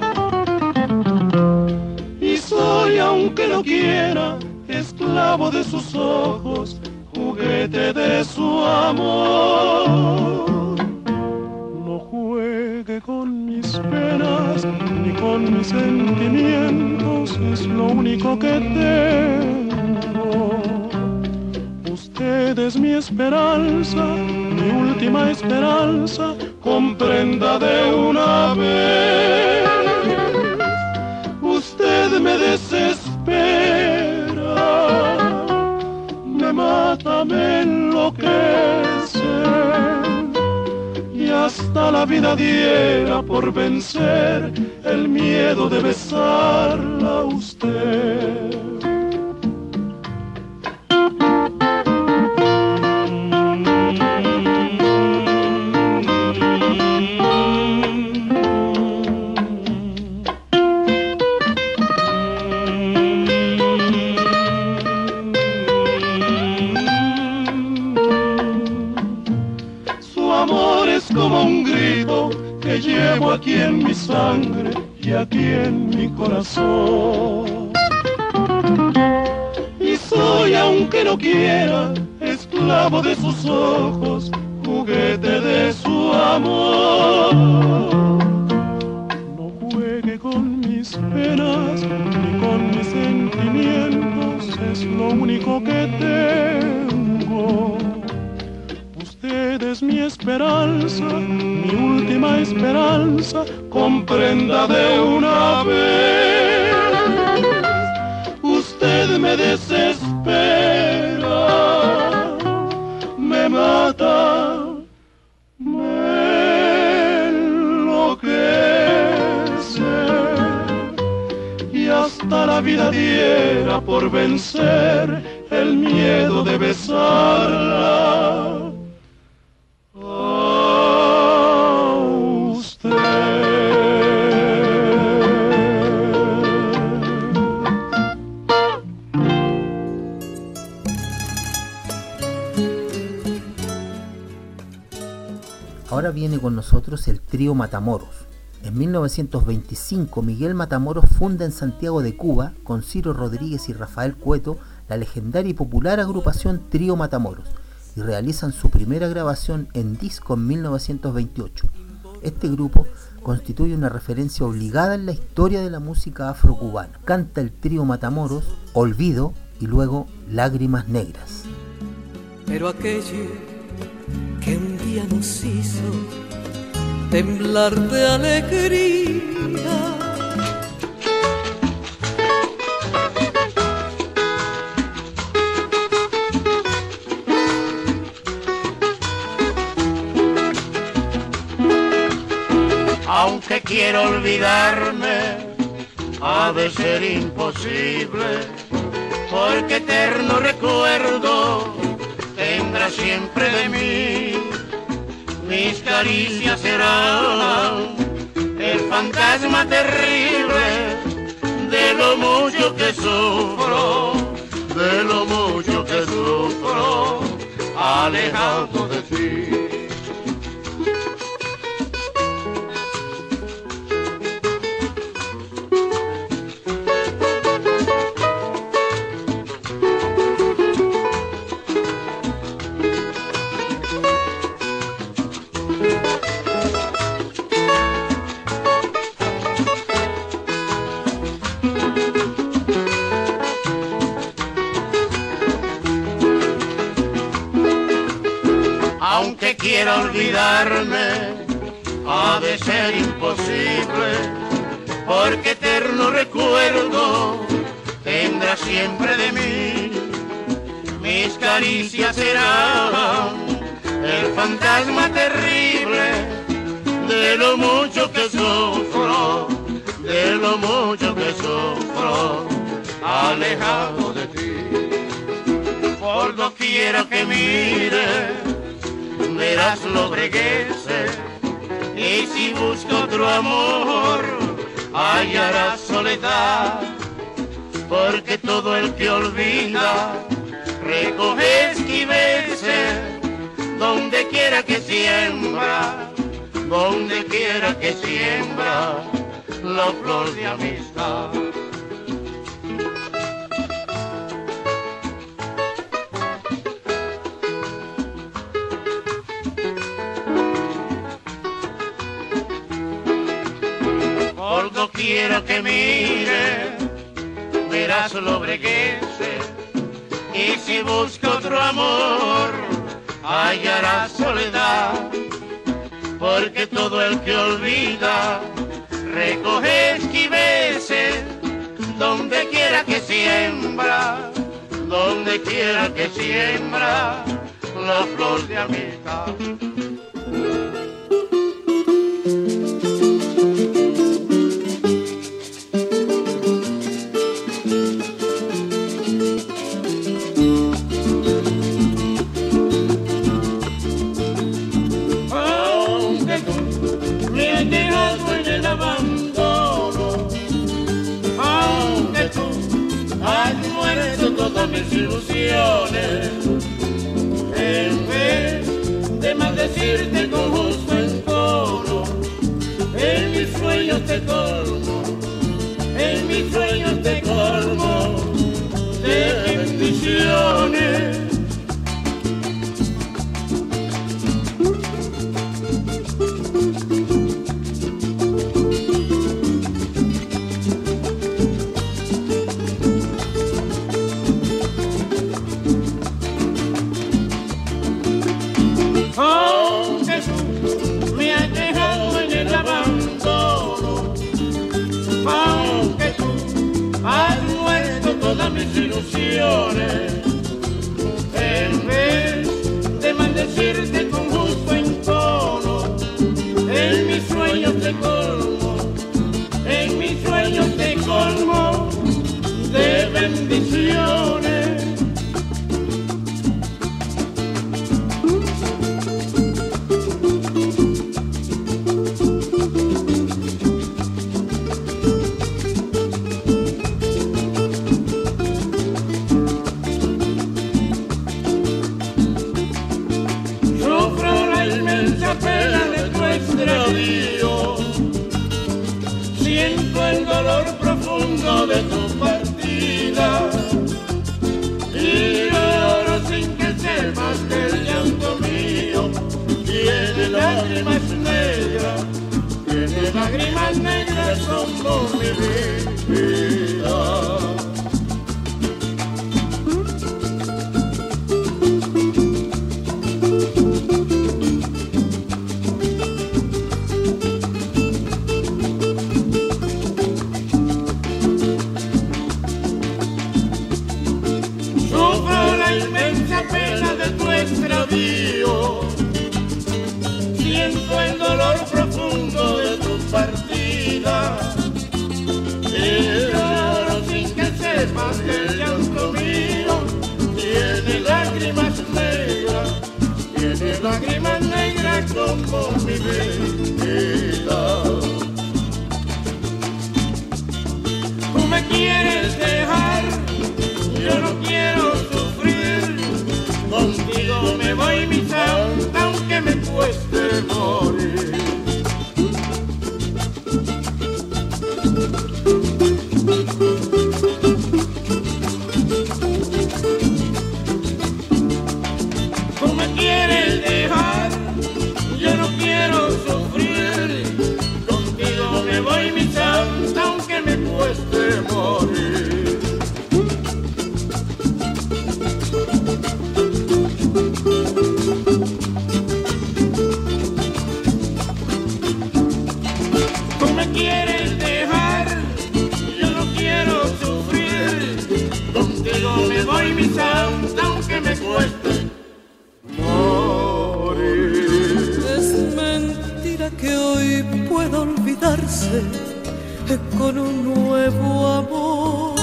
Y soy, aunque no quiera, esclavo de sus ojos, juguete de su amor. No juegue con mis penas ni con mis sentimientos, es lo único que tengo. Usted es mi esperanza, mi última esperanza, comprenda de una vez. Usted me desespera, me mata, me enloquecen y hasta la vida diera por vencer el miedo de besarla a usted. Como un grito que llevo aquí en mi sangre y aquí en mi corazón. Y soy, aunque no quiera, esclavo de sus ojos, juguete de su amor. No juegue con mis penas ni con mis sentimientos, es lo único que tengo. Usted es mi esperanza, mi última esperanza, comprenda de una vez. Usted me desespera, me mata, me enloquece, y hasta la vida diera por vencer el miedo de besarla. Ahora viene con nosotros el trío Matamoros. En mil novecientos veinticinco, Miguel Matamoros funda en Santiago de Cuba, con Ciro Rodríguez y Rafael Cueto, la legendaria y popular agrupación Trío Matamoros, y realizan su primera grabación en disco en mil novecientos veintiocho. Este grupo constituye una referencia obligada en la historia de la música afrocubana. Canta el trío Matamoros, Olvido y luego Lágrimas Negras. Pero aquello que un día nos hizo temblar de alegría, aunque quiero olvidarme, ha de ser imposible, porque eterno recuerdo tendrá siempre de mí. Mis caricias serán el fantasma terrible de lo mucho que sufro, de lo mucho que sufro, alejado de ti. Aunque quiera olvidarme, ha de ser imposible, porque eterno recuerdo tendrá siempre de mí. Mis caricias serán el fantasma terrible de lo mucho que sufro, de lo mucho que sufro, alejado de ti. Por doquiera que mire, verás lobregueces, y si busco otro amor, hallarás soledad, porque todo el que olvida recoge esquiveces, donde quiera que siembra, donde quiera que siembra la flor de amistad. Por doquiera que mire, verás lobregueces, y si busco otro amor, hallarás soledad, porque todo el que olvida recoge esquiveces, donde quiera que siembra, donde quiera que siembra la flor de amistad. Aunque tú me has dejado en el abandono, aunque tú has muerto todas mis ilusiones, en vez de maldecirte con justo encono, en mis sueños te colmo, en mis sueños te colmo de bendiciones. Aunque tú me has dejado en el abandono, aunque tú has muerto todas mis ilusiones, en vez de maldecirte con justo encono, en mis sueños te colmo, en mis sueños te colmo de bendiciones. Siento el dolor profundo de tu partida y lloro sin que sepas que el llanto mío tiene lágrimas negras, tiene lágrimas negras como mi vida. Siento el dolor profundo de tu partida y lloro sin que sepas que el llanto mío tiene lágrimas negras, tiene lágrimas negras como mi vida. Tú me quieres dejar, yo no quiero sufrir, contigo me voy mi santa aunque me cueste morir. Tú me quieres dejar, yo no quiero sufrir, contigo me voy mi santa aunque me cueste morir. Quieres dejar, yo no quiero sufrir, contigo me voy mi santa aunque me cueste morir. Es mentira que hoy pueda olvidarse con un nuevo amor.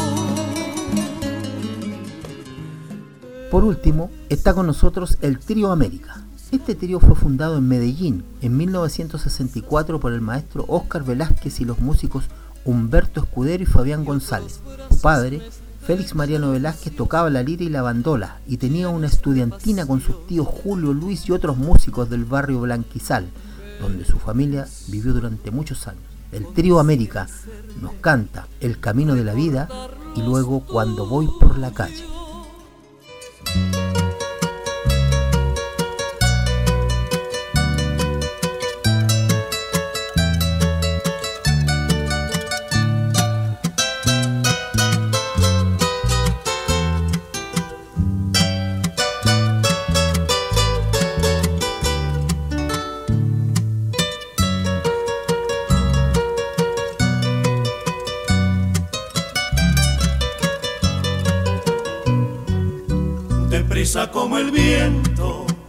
Por último, está con nosotros el Trío América. Este trío fue fundado en Medellín en mil novecientos sesenta y cuatro por el maestro Óscar Velázquez y los músicos Humberto Escudero y Fabián González. Su padre, Félix Mariano Velázquez, tocaba la lira y la bandola y tenía una estudiantina con sus tíos Julio, Luis y otros músicos del barrio Blanquizal, donde su familia vivió durante muchos años. El Trío América nos canta El Camino de la Vida y luego Cuando voy por la calle. Deprisa como el viento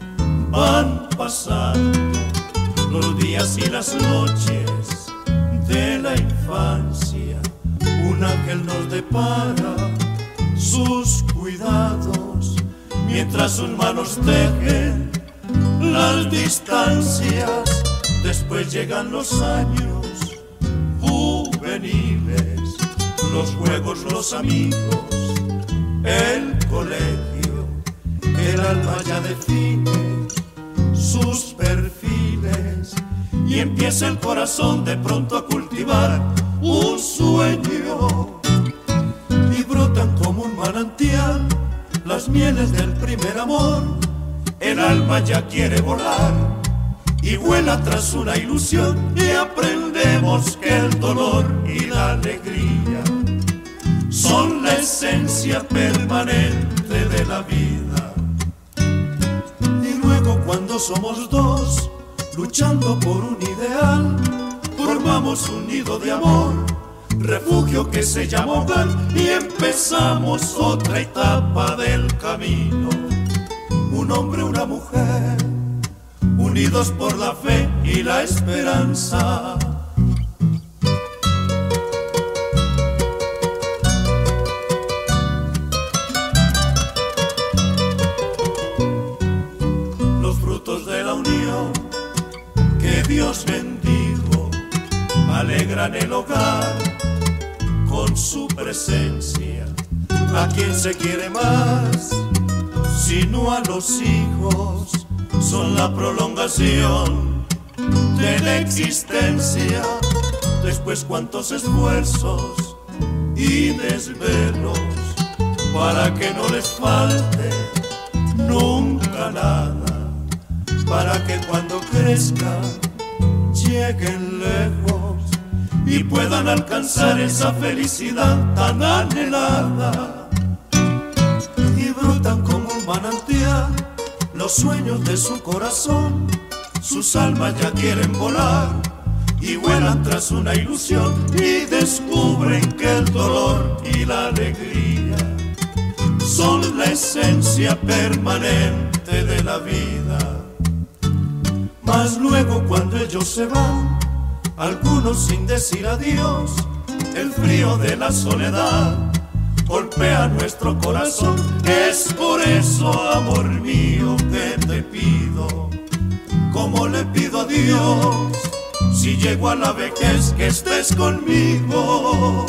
van pasando los días y las noches de la infancia. Un ángel nos depara sus cuidados mientras sus manos tejen las distancias. Después llegan los años juveniles, los juegos, los amigos, el colegio. El alma ya define sus perfiles y empieza el corazón de pronto a cultivar un sueño. Y brotan como un manantial las mieles del primer amor. El alma ya quiere volar y vuela tras una ilusión, y aprendemos que el dolor y la alegría son la esencia permanente de la vida. Y luego, cuando somos dos luchando por un ideal, formamos un nido de amor, refugio que se llama hogar, y empezamos otra etapa del camino. Un hombre, una mujer, unidos por la fe y la esperanza. Los frutos de la unión que Dios bendijo alegran el hogar con su presencia. ¿A quién se quiere más sino a los hijos? Son la prolongación de la existencia. Después, cuántos esfuerzos y desvelos para que no les falte nunca nada, para que cuando crezcan lleguen lejos y puedan alcanzar esa felicidad tan anhelada. Y brotan como un manantial los sueños de su corazón, sus almas ya quieren volar y vuelan tras una ilusión, y descubren que el dolor y la alegría son la esencia permanente de la vida. Mas luego, cuando ellos se van, algunos sin decir adiós, el frío de la soledad golpea nuestro corazón. Es por eso, amor mío, que te pido, como le pido a Dios, si llego a la vejez, que estés conmigo.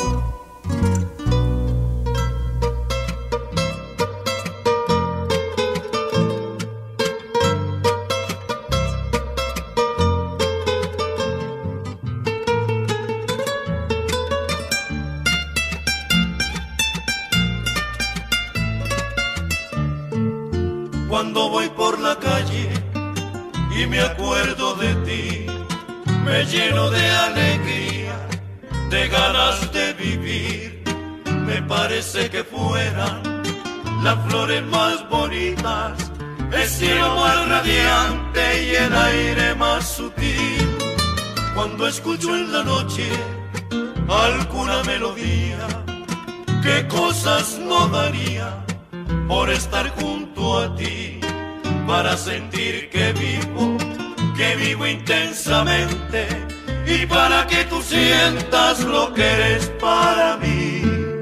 Cuando voy por la calle y me acuerdo de ti, me lleno de alegría, de ganas de vivir. Me parece que fueran las flores más bonitas, el cielo más radiante y el aire más sutil. Cuando escucho en la noche alguna melodía, qué cosas no daría por estar junto a ti, para sentir que vivo, que vivo intensamente, y para que tú sientas lo que eres para mí.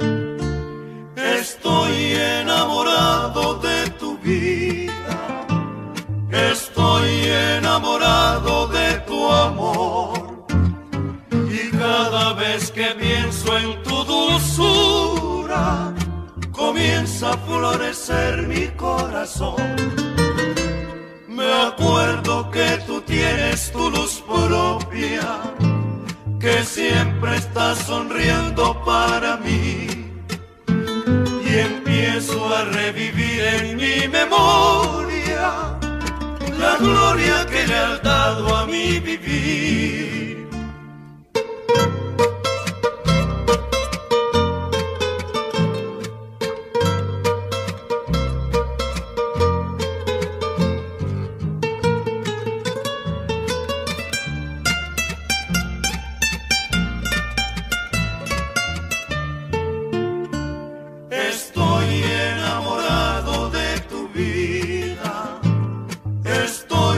Estoy enamorado de tu vida, estoy enamorado de tu amor, y cada vez que pienso en tu dulzura, comienza a florecer mi corazón. Me acuerdo que tú tienes tu luz propia, que siempre estás sonriendo para mí, y empiezo a revivir en mi memoria la gloria que le has dado a mi vivir. Estoy enamorado de tu vida, estoy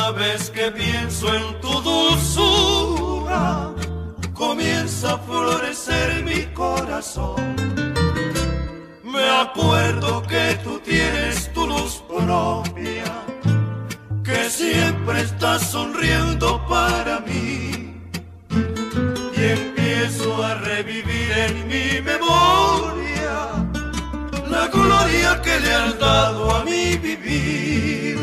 Cada vez que pienso en tu dulzura, comienza a florecer mi corazón. Me acuerdo que tú tienes tu luz propia, que siempre estás sonriendo para mí. Y empiezo a revivir en mi memoria la gloria que le has dado a mi vivir.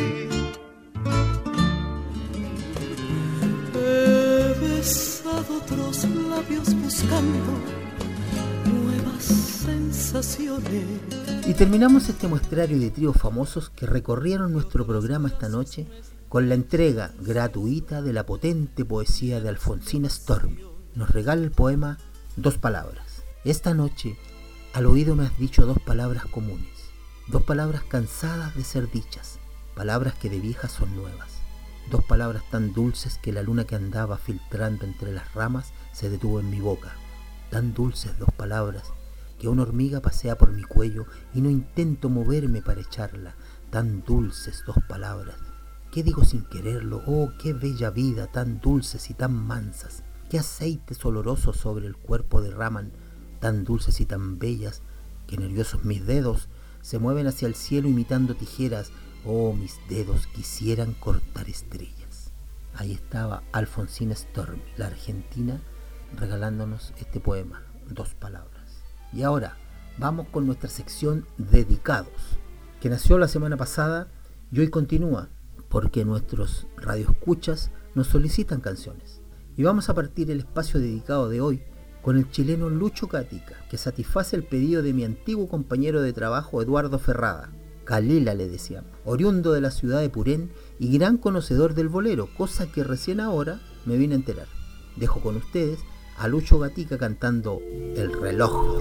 He besado otros labios buscando nuevas sensaciones. Y terminamos este muestrario de tríos famosos que recorrieron nuestro programa esta noche con la entrega gratuita de la potente poesía de Alfonsina Stormi. Nos regala el poema Dos Palabras. Esta noche al oído me has dicho dos palabras comunes, dos palabras cansadas de ser dichas, palabras que de viejas son nuevas, dos palabras tan dulces que la luna que andaba filtrando entre las ramas se detuvo en mi boca, tan dulces dos palabras que una hormiga pasea por mi cuello y no intento moverme para echarla, tan dulces dos palabras. ¿Qué digo sin quererlo? Oh, qué bella vida, tan dulces y tan mansas, qué aceites olorosos sobre el cuerpo derraman, tan dulces y tan bellas, que nerviosos mis dedos se mueven hacia el cielo imitando tijeras. Oh, mis dedos quisieran cortar estrellas. Ahí estaba Alfonsina Stormi, la argentina, regalándonos este poema, Dos Palabras. Y ahora vamos con nuestra sección Dedicados, que nació la semana pasada y hoy continúa, porque nuestros radioescuchas nos solicitan canciones. Y vamos a partir el espacio dedicado de hoy con el chileno Lucho Gatica, que satisface el pedido de mi antiguo compañero de trabajo Eduardo Ferrada, Calila le decíamos, oriundo de la ciudad de Purén y gran conocedor del bolero, cosa que recién ahora me vine a enterar. Dejo con ustedes a Lucho Gatica cantando El Reloj.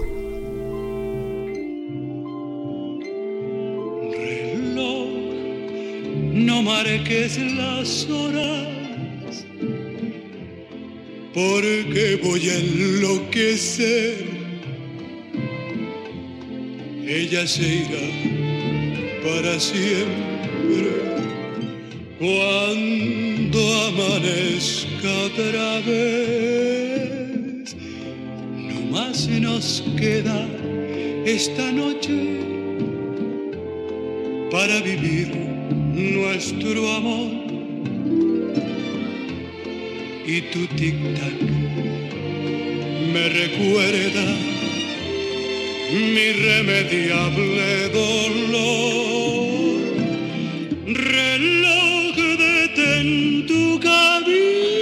Reloj, no marques las horas, porque voy a enloquecer. Ella se irá para siempre cuando amanezca otra vez. No más nos queda esta noche para vivir nuestro amor. Y tu tic-tac me recuerda mi irremediable dolor. Reloj, detén tu camino,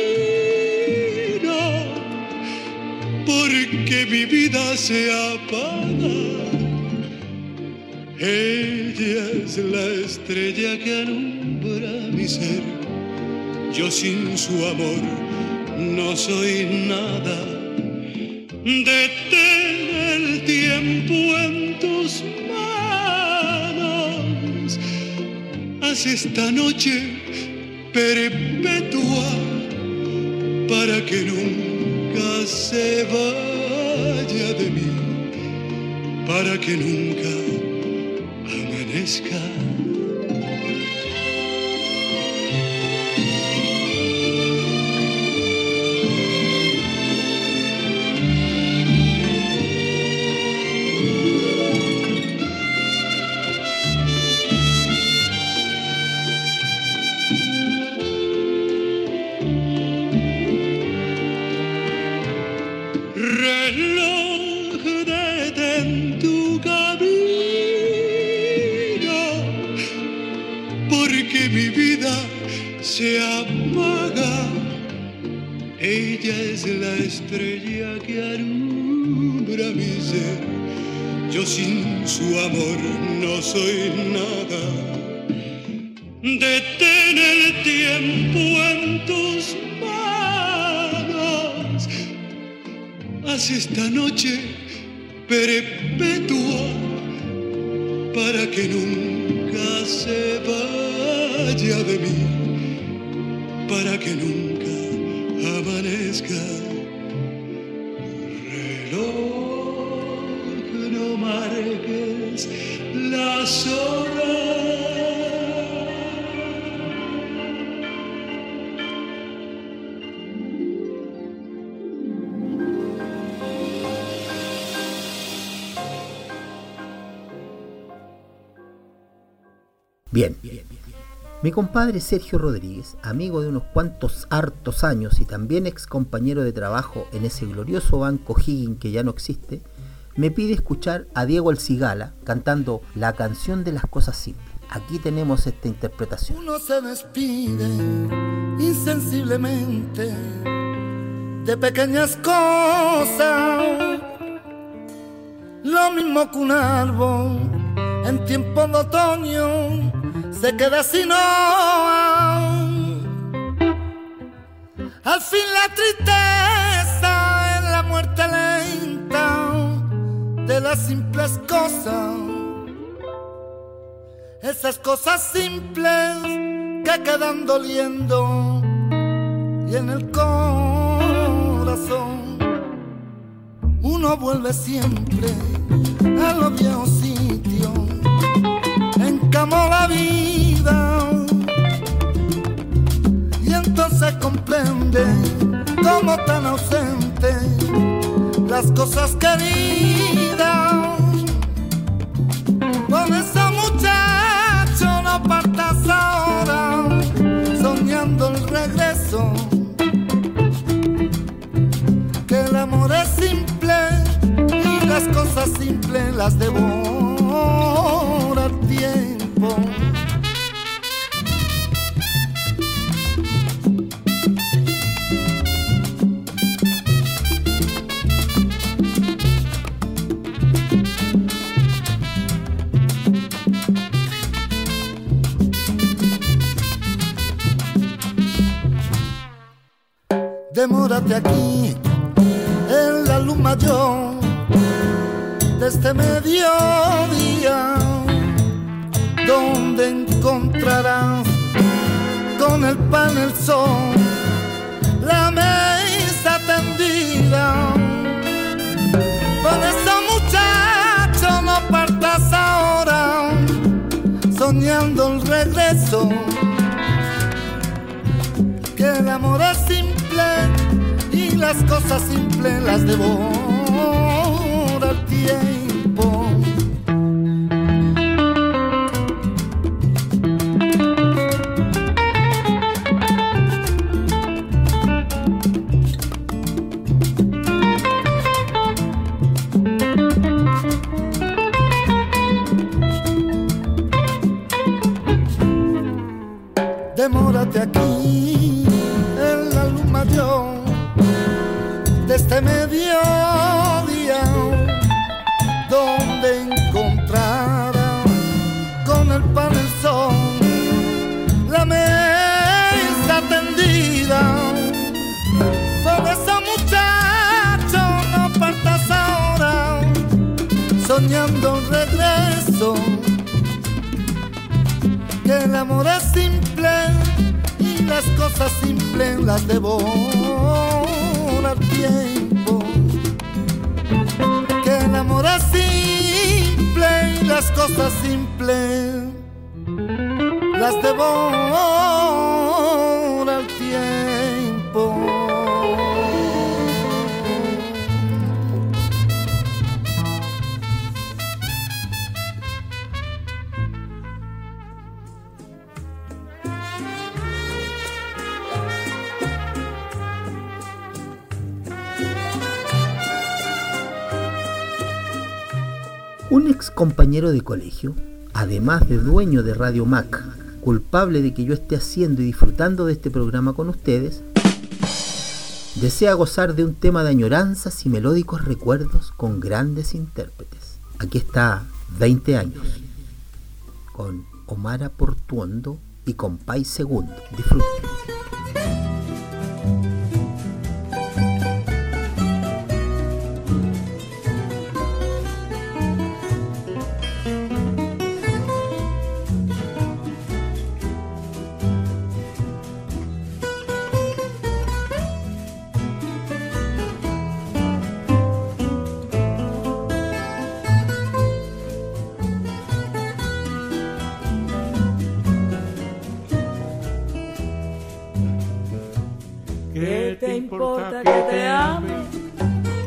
porque mi vida se apaga. Ella es la estrella que alumbra mi ser. Yo sin su amor no soy nada. Detén el tiempo en tus manos. Haz esta noche perpetua para que nunca se vaya de mí, para que nunca amanezca. Mi vida se apaga. Ella es la estrella que alumbra mi ser. Yo sin su amor no soy nada. Detén el tiempo en tus manos. Haz esta noche perpetua para que nunca se vaya de mí, para que nunca amanezca. Reloj, no marques las horas, Bien, mi compadre Sergio Rodríguez, amigo de unos cuantos hartos años y también ex compañero de trabajo en ese glorioso banco Higgins que ya no existe, me pide escuchar a Diego El Cigala cantando la canción de las cosas simples. Aquí tenemos esta interpretación. Uno se despide insensiblemente de pequeñas cosas, lo mismo que un árbol en tiempo de otoño se queda sin hoja. Al fin la tristeza es la muerte lenta de las simples cosas, esas cosas simples que quedan doliendo y en el corazón uno vuelve siempre a los viejos sitios en que amó la vida, y entonces comprende cómo tan ausente las cosas queridas. Con ese muchacho no partas ahora, soñando el regreso, que el amor es simple y las cosas simples las devora el tiempo. Demórate aquí en la luz mayor de este mediodía, donde encontrarás con el pan el sol, la mesa tendida. Con ese muchacho no partas ahora, soñando el regreso, que el amor es simple y las cosas simples las devora el tiempo. Demórate aquí en la luz mayor de este mediodía, donde encontrarás con el pan el sol, la mesa tendida. Con ese muchacho no partas ahora, soñando un regreso, que el amor es simple y las cosas simples las devora el tiempo, que el amor es simple y las cosas simples las devora el tiempo. Un ex compañero de colegio, además de dueño de Radio Mac, culpable de que yo esté haciendo y disfrutando de este programa con ustedes, desea gozar de un tema de añoranzas y melódicos recuerdos con grandes intérpretes. Aquí está veinte años, con Omara Portuondo y Compay Segundo. Disfruten. ¿Qué te importa que te ame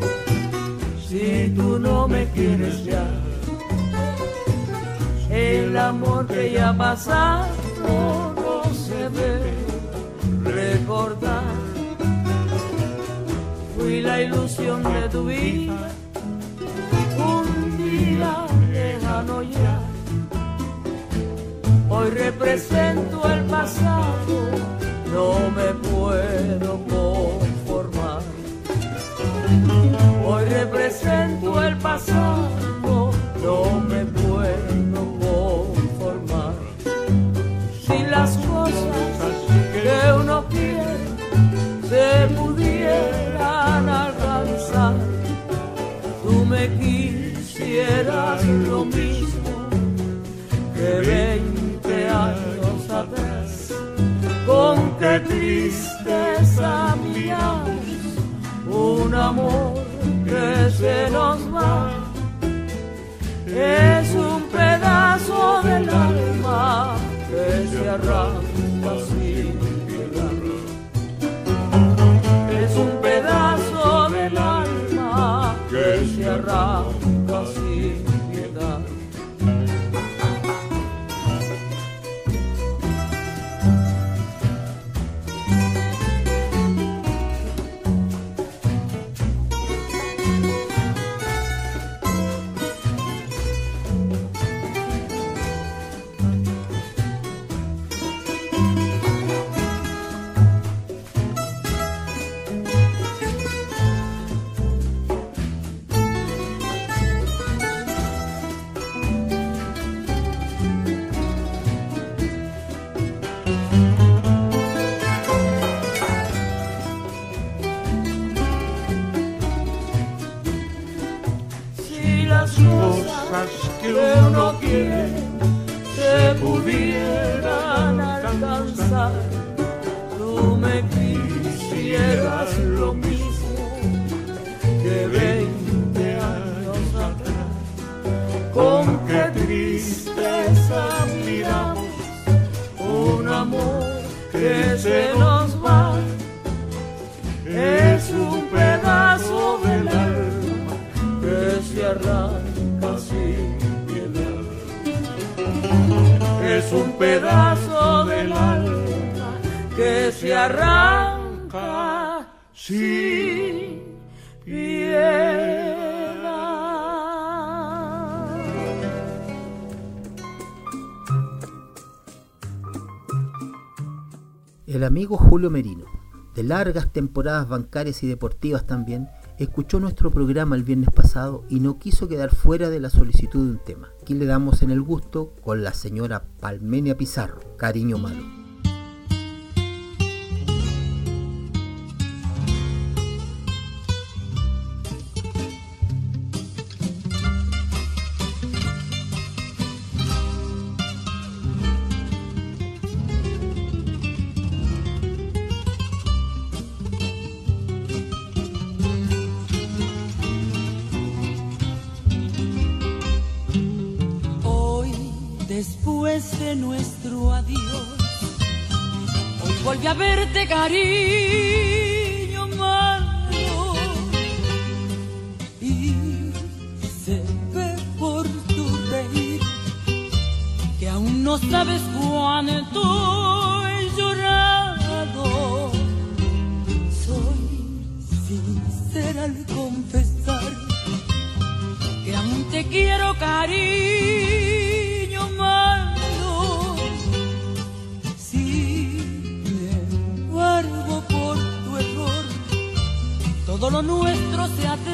si tú no me quieres ya? El el amor que ya ha pasado no se debe recordar. Fui la ilusión de tu vida, un día lejano ya. Hoy represento el pasado, no me puedo conformar. Hoy represento el pasado, no me puedo conformar. Si las cosas que uno quiere se pudieran alcanzar, tú me quisieras lo mismo que veinte años atrás. Con qué tristeza miramos un amor que se nos va. Es un pedazo del alma que se arranca sin piedad. Es un pedazo del alma que se arranca sin piedad. Que uno quiere se pudieran alcanzar, tú me quisieras lo mismo que veinte años atrás. Con qué tristeza miramos un amor que se nos va. Es un pedazo del alma que se arranca sin piedad. Es un pedazo del alma que se arranca sin piedad. El amigo Julio Merino, de largas temporadas bancarias y deportivas también, escuchó nuestro programa el viernes pasado y no quiso quedar fuera de la solicitud de un tema. Aquí le damos en el gusto con la señora Palmenia Pizarro, Cariño Malo. Después de nuestro adiós, hoy volví a verte, cariño malo, y se ve por tu reír que aún no sabes cuánto he llorado. Soy sincera al confesar que aún te quiero, cariño malo. Sin embargo, por tu error, todo lo nuestro se ha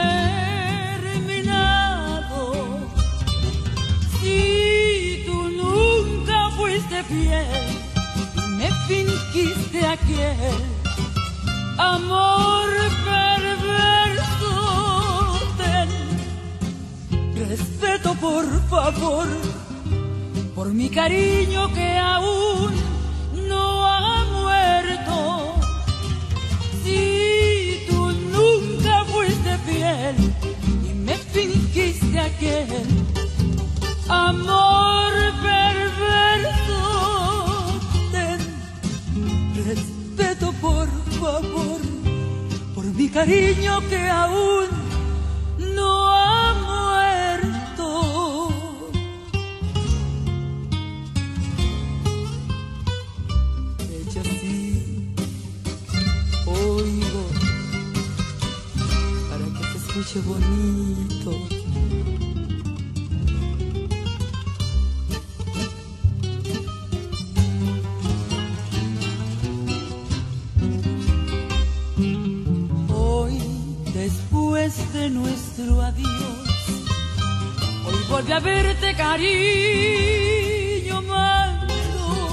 terminado. Si tú nunca fuiste fiel y me fingiste aquel amor perverso, ten respeto, por favor, por mi cariño que aún no ha muerto. Si tú nunca fuiste fiel y me fingiste aquel amor perverso, ten respeto, por favor, por mi cariño que aún no ha muerto. escuche bonito. Hoy, después de nuestro adiós, hoy volví a verte, cariño mando,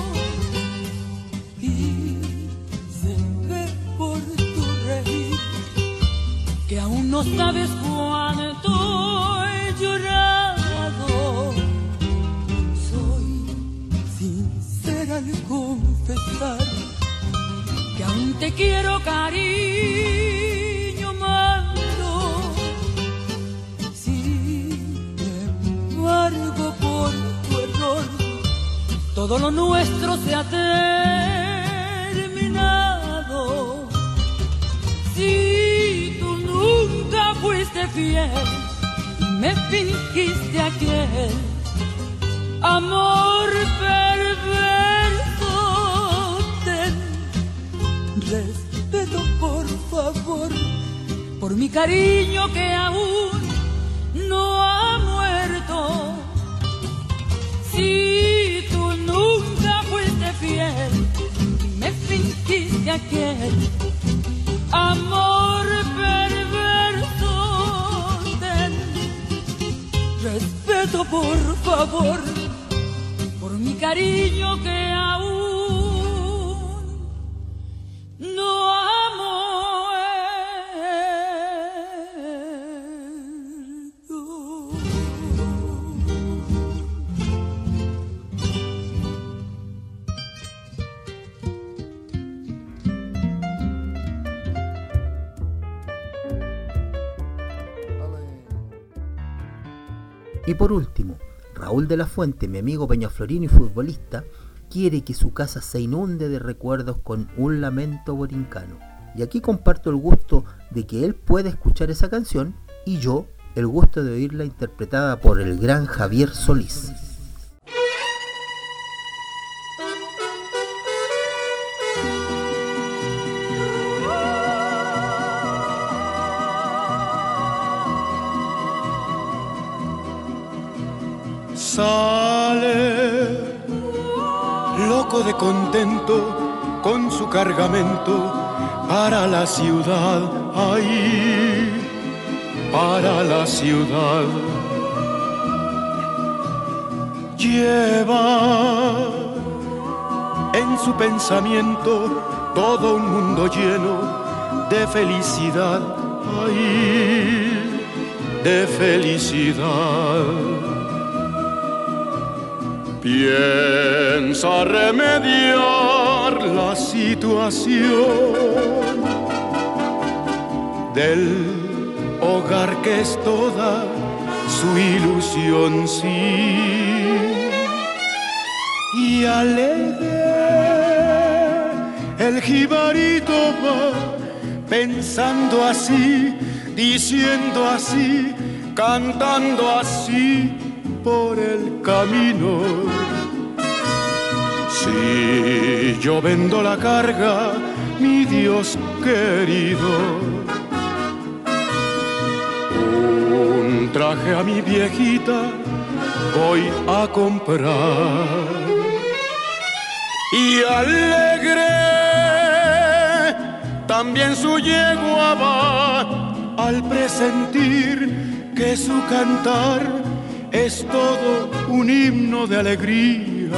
y se ve por tu reír que aún no sabes cuánto he llorado. Soy sincera al confesar que aún te quiero, cariño mando. Sin embargo, por tu error, todo lo nuestro se ha terminado. Si tú nunca fuiste fiel y me fingiste aquel amor perverso, ten respeto, por favor, por mi cariño que aún no ha muerto. Si tú nunca fuiste fiel y me fingiste aquel amor perverso, ten respeto, por favor, por mi cariño que aún no ha Y por último, Raúl de la Fuente, mi amigo peñaflorino y futbolista, quiere que su casa se inunde de recuerdos con Un lamento borincano. Y aquí comparto el gusto de que él pueda escuchar esa canción y yo el gusto de oírla interpretada por el gran Javier Solís. Sale loco de contento con su cargamento para la ciudad, ay, para la ciudad. Lleva en su pensamiento todo un mundo lleno de felicidad, ay, de felicidad. Piensa remediar la situación del hogar que es toda su ilusión, sí. Y alegre el jibarito va pensando así, diciendo así, cantando así por el camino. Si yo vendo la carga, mi Dios querido, un traje a mi viejita voy a comprar. Y alegre también su yegua va al presentir que su cantar es todo un himno de alegría.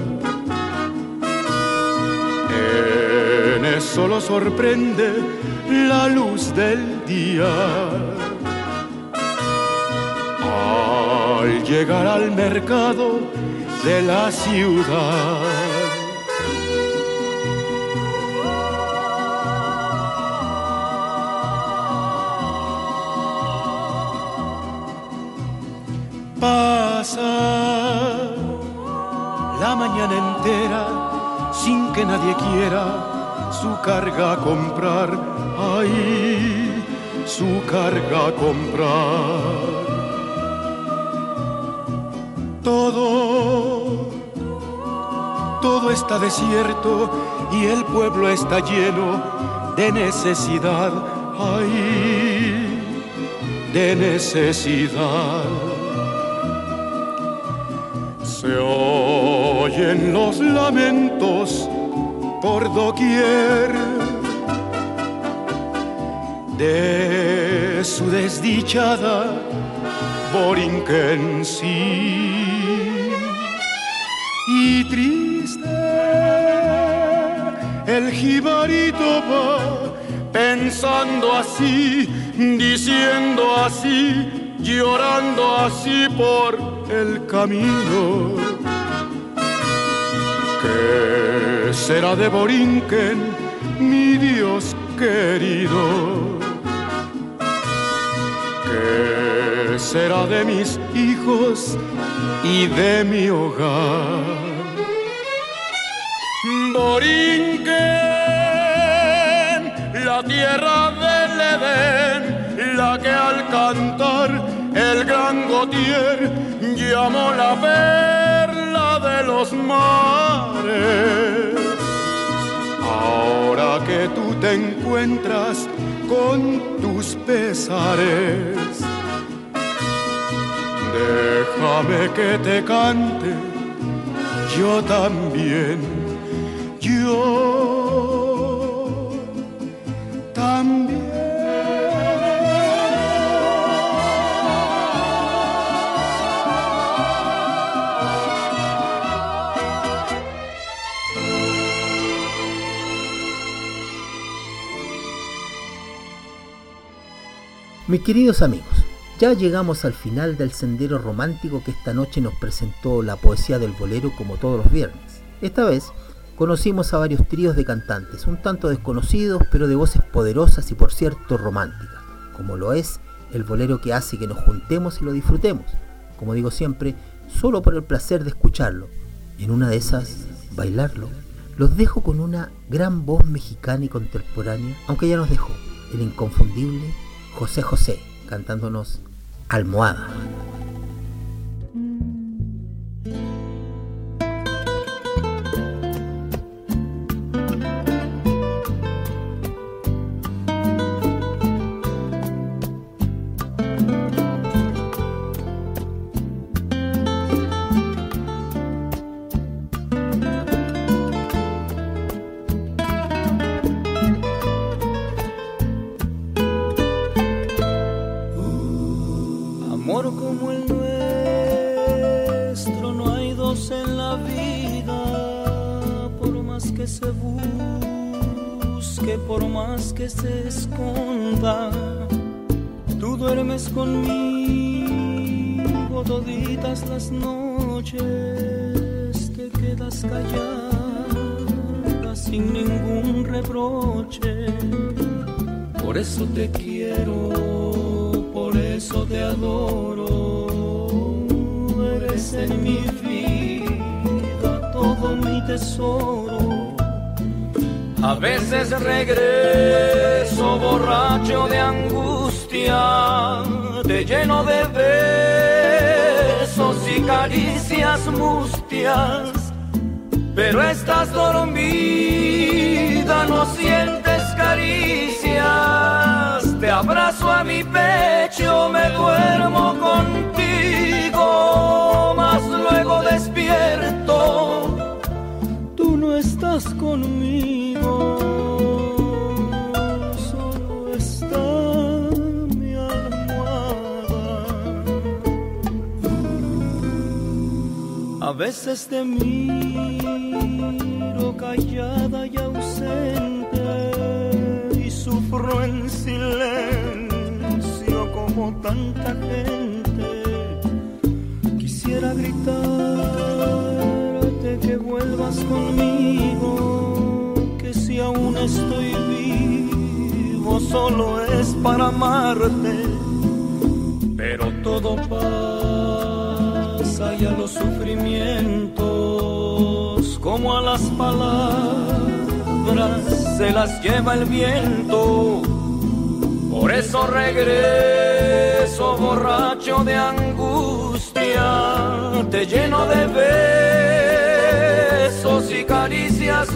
En eso lo sorprende la luz del día. Al llegar al mercado de la ciudad, pasa la mañana entera sin que nadie quiera su carga a comprar, ay, su carga a comprar. Todo, todo está desierto y el pueblo está lleno de necesidad, ay, de necesidad. Se oyen los lamentos por doquier de su desdichada Borinquen, sí. Y triste el jibarito va pensando así, diciendo así, llorando así por el camino. ¿Qué será de Borinquen, mi Dios querido? ¿Qué será de mis hijos y de mi hogar? Borinquen, la tierra del Edén, la que al cantar el gran Gautier llamó la perla de los mares. Ahora que tú te encuentras con tus pesares, déjame que te cante yo también, yo también. Mis queridos amigos, ya llegamos al final del sendero romántico que esta noche nos presentó la poesía del bolero como todos los viernes. Esta vez conocimos a varios tríos de cantantes, un tanto desconocidos pero de voces poderosas y por cierto románticas, como lo es el bolero que hace que nos juntemos y lo disfrutemos, como digo siempre, solo por el placer de escucharlo, y en una de esas, bailarlo. Los dejo con una gran voz mexicana y contemporánea, aunque ya nos dejó, el inconfundible José José, cantándonos Almohada. Que se esconda, tú duermes conmigo toditas las noches, te quedas callada sin ningún reproche. Por eso te quiero, por eso te adoro, eres en mi vida todo mi tesoro. A veces regreso borracho de angustia, te lleno de besos y caricias mustias, pero estás dormida, no sientes caricias. Te abrazo a mi pecho, me duermo contigo, mas luego despierto, tú no estás conmigo. Solo está mi almohada. A veces te miro callada y ausente y sufro en silencio como tanta gente. Quisiera gritarte que vuelvas conmigo, que si aún estoy vivo solo es para amarte, pero todo pasa y a los sufrimientos como a las palabras se las lleva el viento. Por eso regreso borracho de angustia, te lleno de besos y caricias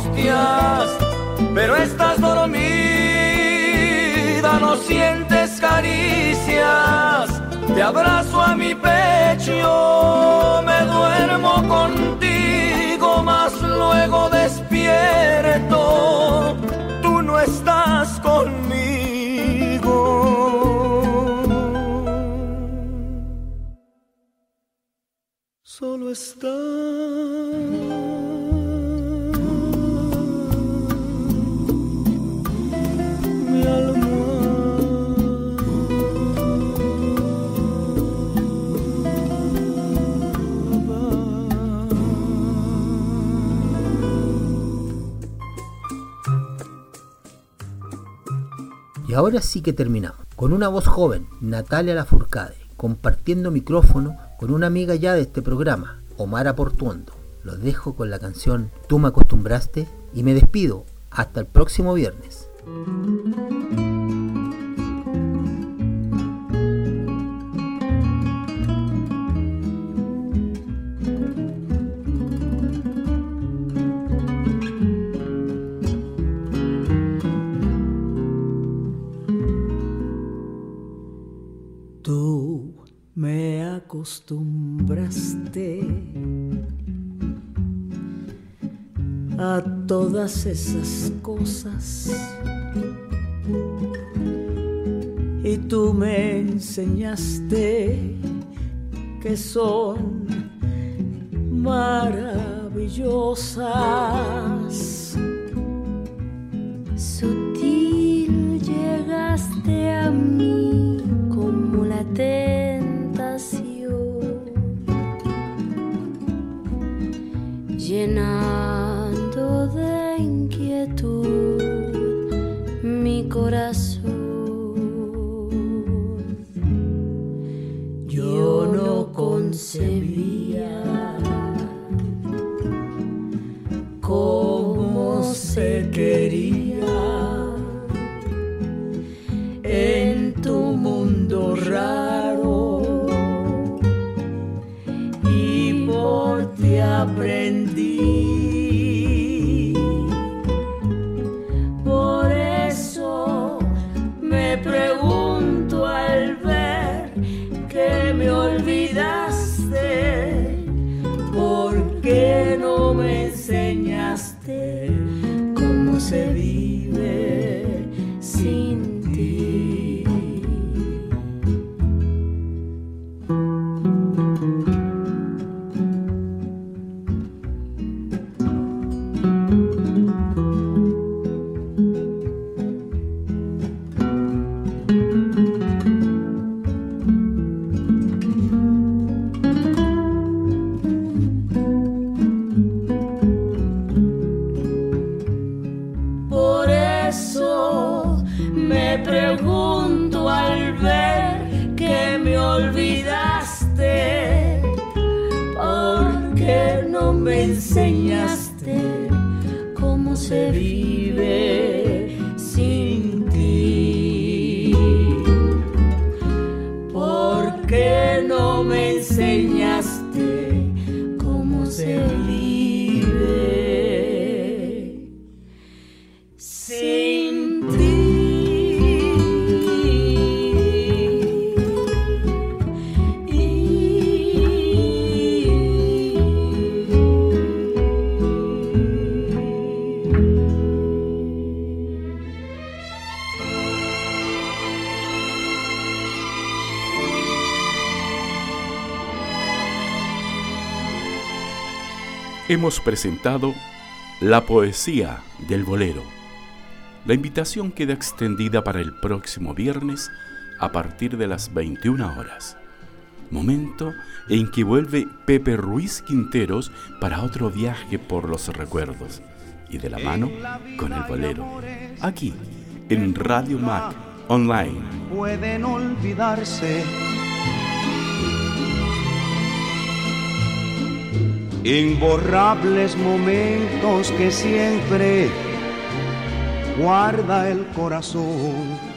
mustias, pero estás dormida, no sientes calor. caricias, te abrazo a mi pecho, me duermo contigo, mas luego despierto, tú no estás conmigo. Solo está mi alma. Y ahora sí que terminamos, con una voz joven, Natalia Lafourcade, compartiendo micrófono con una amiga ya de este programa, Omara Portuondo. Los dejo con la canción Tú me acostumbraste y me despido hasta el próximo viernes. Tú me acostumbraste a todas esas cosas y tú me enseñaste que son maravillosas. Sutil llegaste a mí como la tentación, llenando de inquietud mi corazón. Yo no concebía cómo se quería en tu mundo raro, y por ti aprendí. Por eso me pregunto al ver que me olvidaste, ¿por qué no me enseñaste cómo se vive sin ti? Por eso me pregunto al ver que me olvidaste, ¿por qué no me enseñaste cómo se vive sin ti? ¿Por qué no me enseñaste cómo se vive sin ti? Hemos presentado La poesía del bolero. La invitación queda extendida para el próximo viernes a partir de las veintiuna horas, momento en que vuelve Pepe Ruiz Quinteros para otro viaje por los recuerdos y de la mano con el bolero, aquí en Radio Mac Online. Pueden olvidarse imborrables momentos que siempre guarda el corazón.